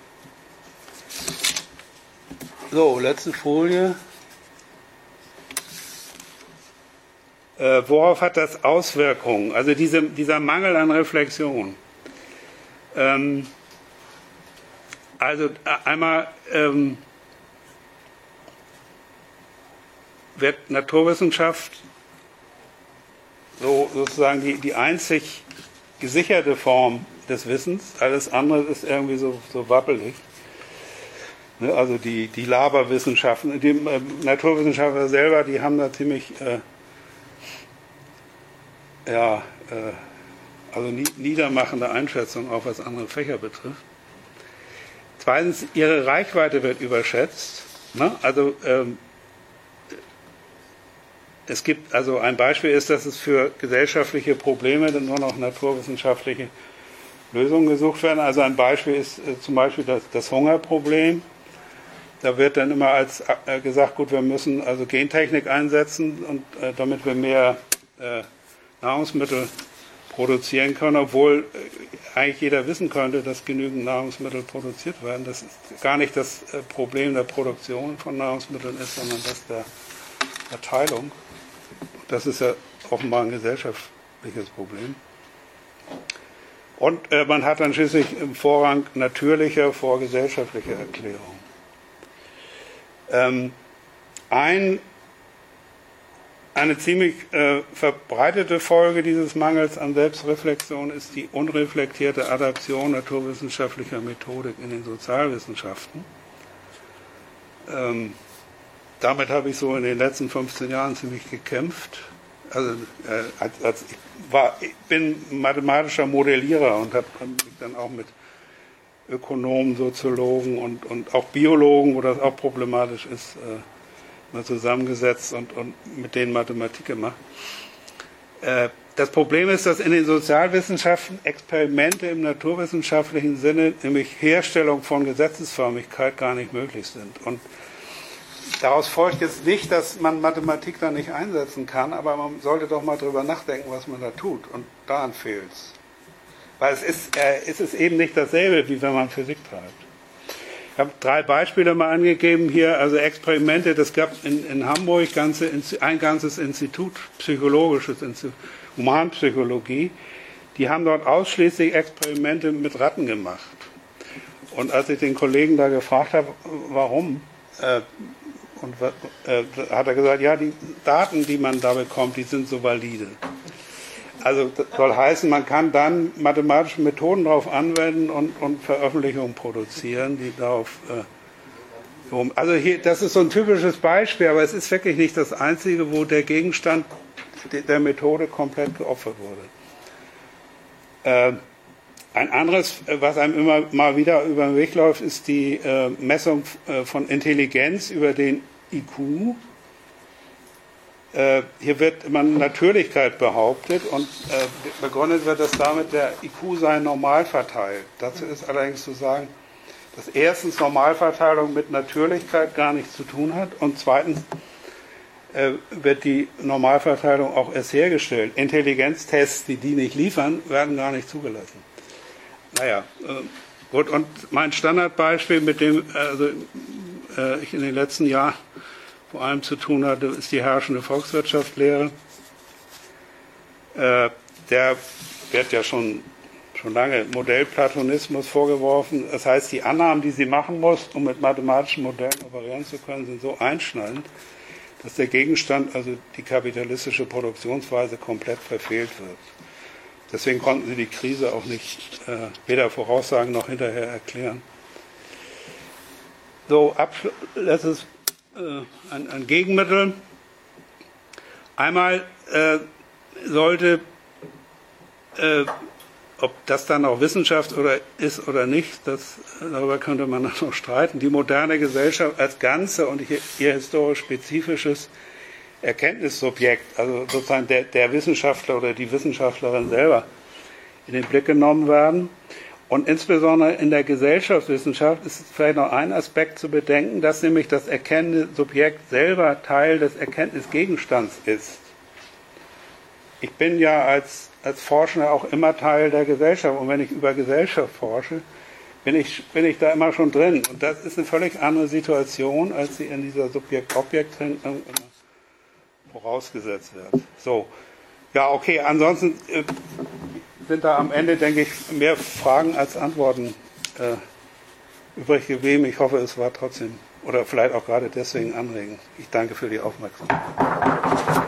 So, letzte Folie. Äh, worauf hat das Auswirkungen? Also diese, dieser Mangel an Reflexion. Ähm, Also einmal ähm, wird Naturwissenschaft so sozusagen die, die einzig gesicherte Form des Wissens. Alles andere ist irgendwie so, so wappelig. Ne, also die, die Laberwissenschaften, die äh, Naturwissenschaftler selber, die haben da ziemlich äh, ja, äh, also niedermachende Einschätzungen, auch was andere Fächer betrifft. Zweitens, ihre Reichweite wird überschätzt. Ne? Also ähm, es gibt, also ein Beispiel ist, dass es für gesellschaftliche Probleme dann nur noch naturwissenschaftliche Lösungen gesucht werden. Also ein Beispiel ist äh, zum Beispiel das, das Hungerproblem. Da wird dann immer als äh, gesagt, gut, wir müssen also Gentechnik einsetzen, und äh, damit wir mehr äh, Nahrungsmittel produzieren können, obwohl eigentlich jeder wissen könnte, dass genügend Nahrungsmittel produziert werden. Das ist gar nicht das Problem der Produktion von Nahrungsmitteln ist, sondern das der Verteilung. Das ist ja offenbar ein gesellschaftliches Problem. Und äh, man hat dann schließlich im Vorrang natürlicher vor gesellschaftlicher Erklärung. Ähm, ein Eine ziemlich äh, verbreitete Folge dieses Mangels an Selbstreflexion ist die unreflektierte Adaption naturwissenschaftlicher Methodik in den Sozialwissenschaften. Ähm, damit habe ich so in den letzten fünfzehn Jahren ziemlich gekämpft. Also äh, als, als ich, war, ich bin mathematischer Modellierer und habe mich dann auch mit Ökonomen, Soziologen und, und auch Biologen, wo das auch problematisch ist, äh, mal zusammengesetzt und, und mit denen Mathematik gemacht. Äh, das Problem ist, dass in den Sozialwissenschaften Experimente im naturwissenschaftlichen Sinne, nämlich Herstellung von Gesetzesförmigkeit, gar nicht möglich sind. Und daraus folgt jetzt nicht, dass man Mathematik da nicht einsetzen kann, aber man sollte doch mal drüber nachdenken, was man da tut. Und daran fehlt es. Weil es ist, äh, es ist eben nicht dasselbe, wie wenn man Physik treibt. Ich habe drei Beispiele mal angegeben hier, also Experimente, das gab in, in Hamburg ganze, ein ganzes Institut, psychologisches Institut, Humanpsychologie, die haben dort ausschließlich Experimente mit Ratten gemacht. Und als ich den Kollegen da gefragt habe, warum, äh, und, äh, hat er gesagt, ja, die Daten, die man da bekommt, die sind so valide. Also das soll heißen, man kann dann mathematische Methoden darauf anwenden und, und Veröffentlichungen produzieren, die darauf... Äh, also hier, das ist so ein typisches Beispiel, aber es ist wirklich nicht das einzige, wo der Gegenstand der Methode komplett geopfert wurde. Äh, ein anderes, was einem immer mal wieder über den Weg läuft, ist die äh, Messung äh, von Intelligenz über den I Q. Äh, hier wird immer Natürlichkeit behauptet und äh, begründet wird das damit, der I Q sei normal verteilt. Dazu ist allerdings zu sagen, dass erstens Normalverteilung mit Natürlichkeit gar nichts zu tun hat und zweitens äh, wird die Normalverteilung auch erst hergestellt. Intelligenztests, die die nicht liefern, werden gar nicht zugelassen. Naja, äh, gut, und mein Standardbeispiel, mit dem also, äh, ich in den letzten Jahren vor allem zu tun hatte, ist die herrschende Volkswirtschaftslehre. Äh, der wird ja schon, schon lange Modellplatonismus vorgeworfen. Das heißt, die Annahmen, die sie machen muss, um mit mathematischen Modellen operieren zu können, sind so einschneidend, dass der Gegenstand, also die kapitalistische Produktionsweise, komplett verfehlt wird. Deswegen konnten sie die Krise auch nicht äh, weder voraussagen noch hinterher erklären. So, letztes äh, ein, ein Gegenmittel. Einmal äh, sollte, äh, ob das dann auch Wissenschaft oder ist oder nicht, das, darüber könnte man noch streiten, die moderne Gesellschaft als Ganze und ihr, ihr historisch spezifisches Erkenntnissubjekt, also sozusagen der, der Wissenschaftler oder die Wissenschaftlerin selber, in den Blick genommen werden. Und insbesondere in der Gesellschaftswissenschaft ist vielleicht noch ein Aspekt zu bedenken, dass nämlich das Erkenntnissubjekt selber Teil des Erkenntnisgegenstands ist. Ich bin ja als, als Forscher auch immer Teil der Gesellschaft und wenn ich über Gesellschaft forsche, bin ich, bin ich da immer schon drin. Und das ist eine völlig andere Situation, als sie in dieser Subjekt-Objekt-Trennung vorausgesetzt wird. So, ja, okay, ansonsten äh, sind da am Ende, denke ich, mehr Fragen als Antworten äh, übrig geblieben. Ich hoffe, es war trotzdem, oder vielleicht auch gerade deswegen anregend. Ich danke für die Aufmerksamkeit.